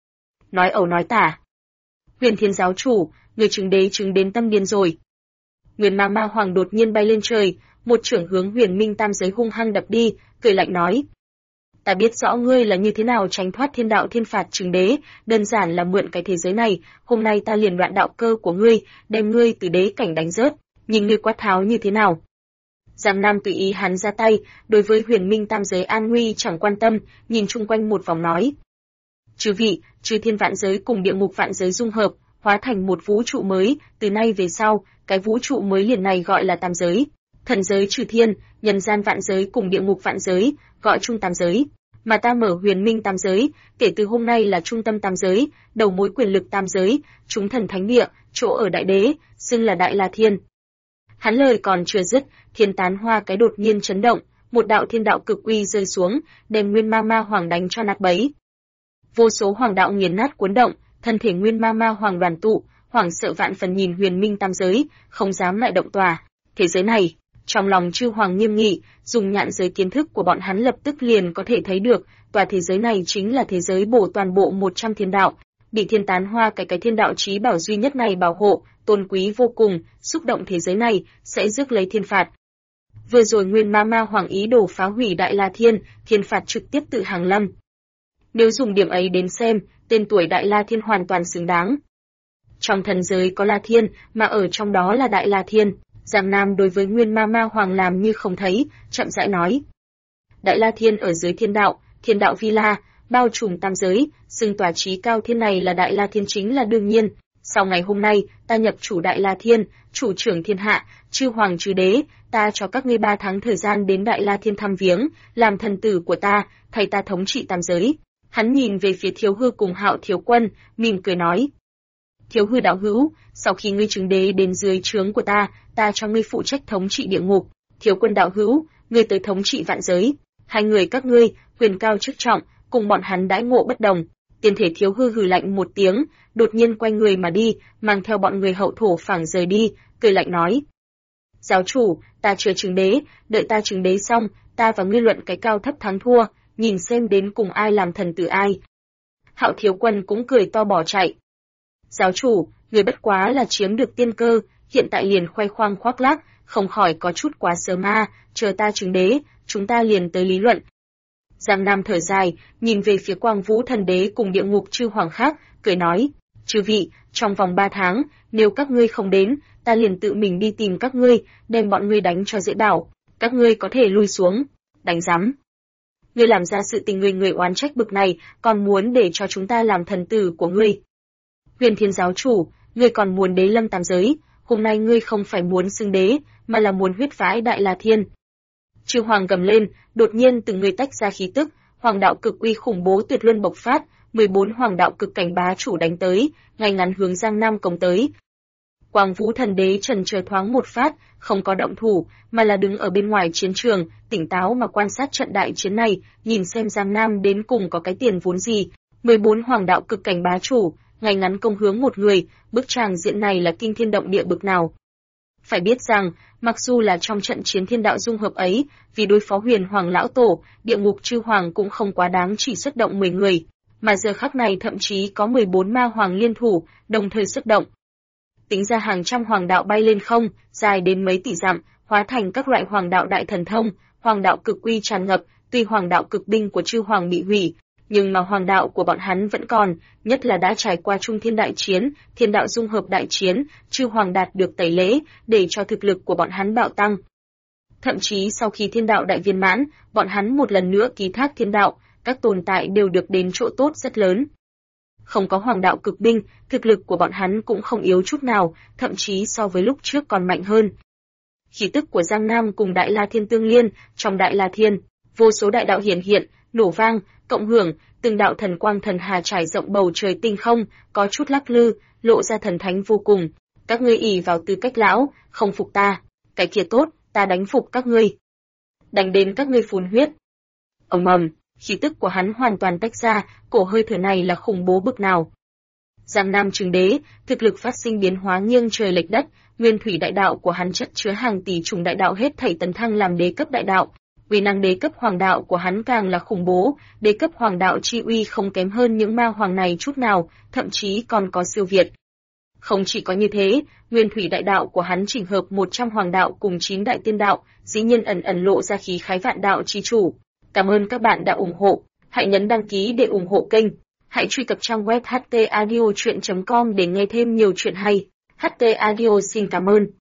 nói ẩu nói tả. Huyền Thiên giáo chủ, người chứng đế chứng đến tâm điên rồi. Nguyên Ma Ma Hoàng đột nhiên bay lên trời, một chưởng hướng Huyền Minh Tam giới hung hăng đập đi, cười lạnh nói: ta biết rõ ngươi là như thế nào tránh thoát thiên đạo thiên phạt chứng đế, đơn giản là mượn cái thế giới này, hôm nay ta liền đoạn đạo cơ của ngươi, đem ngươi từ đế cảnh đánh rớt, nhìn ngươi quát tháo như thế nào. Giang Nam tùy ý hắn ra tay, đối với Huyền Minh Tam giới an nguy chẳng quan tâm, nhìn chung quanh một vòng nói: chư vị, chư thiên vạn giới cùng địa ngục vạn giới dung hợp, hóa thành một vũ trụ mới, từ nay về sau, cái vũ trụ mới liền này gọi là tam giới. Thần giới trừ thiên, nhân gian vạn giới cùng địa ngục vạn giới, gọi chung tam giới. Mà ta mở Huyền Minh tam giới, kể từ hôm nay là trung tâm tam giới, đầu mối quyền lực tam giới, chúng thần thánh địa, chỗ ở đại đế, xưng là Đại La Thiên. Hắn lời còn chưa dứt, thiên tán hoa cái đột nhiên chấn động, một đạo thiên đạo cực uy rơi xuống, đem Nguyên Ma Ma Hoàng đánh cho nát bấy. Vô số hoàng đạo nghiền nát cuốn động, thân thể Nguyên Ma Ma Hoàng đoàn tụ, hoảng sợ vạn phần nhìn Huyền Minh tam giới, không dám lại động tòa. Thế giới này, trong lòng chư hoàng nghiêm nghị, dùng nhãn giới kiến thức của bọn hắn lập tức liền có thể thấy được, tòa thế giới này chính là thế giới bổ toàn bộ 100 thiên đạo, bị thiên tán hoa cái thiên đạo chí bảo duy nhất này bảo hộ, tôn quý vô cùng, xúc động thế giới này sẽ rước lấy thiên phạt. Vừa rồi Nguyên Ma Ma Hoàng ý đồ phá hủy Đại La Thiên, thiên phạt trực tiếp tự hàng lâm. Nếu dùng điểm ấy đến xem, tên tuổi Đại La Thiên hoàn toàn xứng đáng. Trong thần giới có La Thiên, mà ở trong đó là Đại La Thiên. Giang Nam đối với Nguyên Ma Ma Hoàng làm như không thấy, chậm rãi nói: Đại La Thiên ở dưới thiên đạo vi la, bao trùm tam giới, xưng tòa trí cao thiên này là Đại La Thiên chính là đương nhiên. Sau ngày hôm nay, ta nhập chủ Đại La Thiên, chủ trưởng thiên hạ, chư hoàng chư đế, ta cho các ngươi 3 tháng thời gian đến Đại La Thiên thăm viếng, làm thần tử của ta, thay ta thống trị tam giới. Hắn nhìn về phía Thiếu Hư cùng Hạo Thiếu Quân, mỉm cười nói: Thiếu Hư đạo hữu, sau khi ngươi chứng đế đến dưới trướng của ta cho ngươi phụ trách thống trị địa ngục. Thiếu Quân đạo hữu, ngươi tới thống trị vạn giới. Hai người các ngươi, quyền cao chức trọng, cùng bọn hắn đãi ngộ bất đồng. Tiên thể Thiếu Hư hừ lạnh một tiếng, đột nhiên quay người mà đi, mang theo bọn người hậu thổ phảng rời đi, cười lạnh nói: Giáo chủ, ta chưa chứng đế, đợi ta chứng đế xong, ta và ngươi luận cái cao thấp thắng thua, nhìn xem đến cùng ai làm thần tử ai. Hạo Thiếu Quân cũng cười to bỏ chạy. Giáo chủ, người bất quá là chiếm được tiên cơ, hiện tại liền khoe khoang khoác lác, không khỏi có chút quá sớm ma, chờ ta chứng đế, chúng ta liền tới lý luận. Giang Nam thở dài, nhìn về phía Quang Vũ Thần Đế cùng địa ngục chư hoàng khác, cười nói: chư vị, trong vòng 3 tháng, nếu các ngươi không đến, ta liền tự mình đi tìm các ngươi, đem bọn ngươi đánh cho dễ bảo. Các ngươi có thể lui xuống. Đánh rắm. Ngươi làm ra sự tình người oán trách bực này, còn muốn để cho chúng ta làm thần tử của ngươi. Huyền Thiên giáo chủ, ngươi còn muốn đế lâm tam giới, hôm nay ngươi không phải muốn xưng đế, mà là muốn huyết vãi Đại La Thiên. Chư hoàng gầm lên, đột nhiên từng người tách ra khí tức, hoàng đạo cực uy khủng bố tuyệt luân bộc phát, 14 hoàng đạo cực cảnh bá chủ đánh tới, ngay ngắn hướng Giang Nam công tới. Quang Vũ Thần Đế chần chờ thoáng một phát, không có động thủ, mà là đứng ở bên ngoài chiến trường, tỉnh táo mà quan sát trận đại chiến này, nhìn xem Giang Nam đến cùng có cái tiền vốn gì. 14 hoàng đạo cực cảnh bá chủ, ngay ngắn công hướng một người, bức tràng diện này là kinh thiên động địa bực nào. Phải biết rằng, mặc dù là trong trận chiến thiên đạo dung hợp ấy, vì đối phó Huyền Hoàng lão tổ, địa ngục chư hoàng cũng không quá đáng chỉ xuất động 10 người, mà giờ khắc này thậm chí có 14 ma hoàng liên thủ, đồng thời xuất động. Tính ra hàng trăm hoàng đạo bay lên không, dài đến mấy tỷ dặm, hóa thành các loại hoàng đạo đại thần thông, hoàng đạo cực uy tràn ngập, tuy hoàng đạo cực binh của chư hoàng bị hủy, nhưng mà hoàng đạo của bọn hắn vẫn còn, nhất là đã trải qua trung thiên đại chiến, thiên đạo dung hợp đại chiến, chư hoàng đạt được tẩy lễ, để cho thực lực của bọn hắn bạo tăng. Thậm chí sau khi thiên đạo đại viên mãn, bọn hắn một lần nữa ký thác thiên đạo, các tồn tại đều được đến chỗ tốt rất lớn. Không có hoàng đạo cực binh, thực lực của bọn hắn cũng không yếu chút nào, thậm chí so với lúc trước còn mạnh hơn. Khí tức của Giang Nam cùng Đại La Thiên tương liên, trong Đại La Thiên, vô số đại đạo hiển hiện, nổ vang, cộng hưởng, từng đạo thần quang thần hà trải rộng bầu trời tinh không, có chút lắc lư, lộ ra thần thánh vô cùng. Các ngươi ỷ vào tư cách lão, không phục ta, cái kia tốt, ta đánh phục các ngươi. Đánh đến các ngươi phun huyết. Ầm ầm, khí tức của hắn hoàn toàn tách ra, cổ hơi thở này là khủng bố bực nào. Giang Nam Chứng Đế, thực lực phát sinh biến hóa nghiêng trời lệch đất, nguyên thủy đại đạo của hắn chất chứa hàng tỷ chủng đại đạo hết thảy tấn thăng làm đế cấp đại đạo, uy năng đế cấp hoàng đạo của hắn càng là khủng bố, đế cấp hoàng đạo chi uy không kém hơn những ma hoàng này chút nào, thậm chí còn có siêu việt. Không chỉ có như thế, nguyên thủy đại đạo của hắn chỉnh hợp 100 hoàng đạo cùng 9 đại tiên đạo, dĩ nhiên ẩn ẩn lộ ra khí khái vạn đạo chi chủ. Cảm ơn các bạn đã ủng hộ, hãy nhấn đăng ký để ủng hộ kênh. Hãy truy cập trang web htaudio.com để nghe thêm nhiều chuyện hay. HT Audio xin cảm ơn.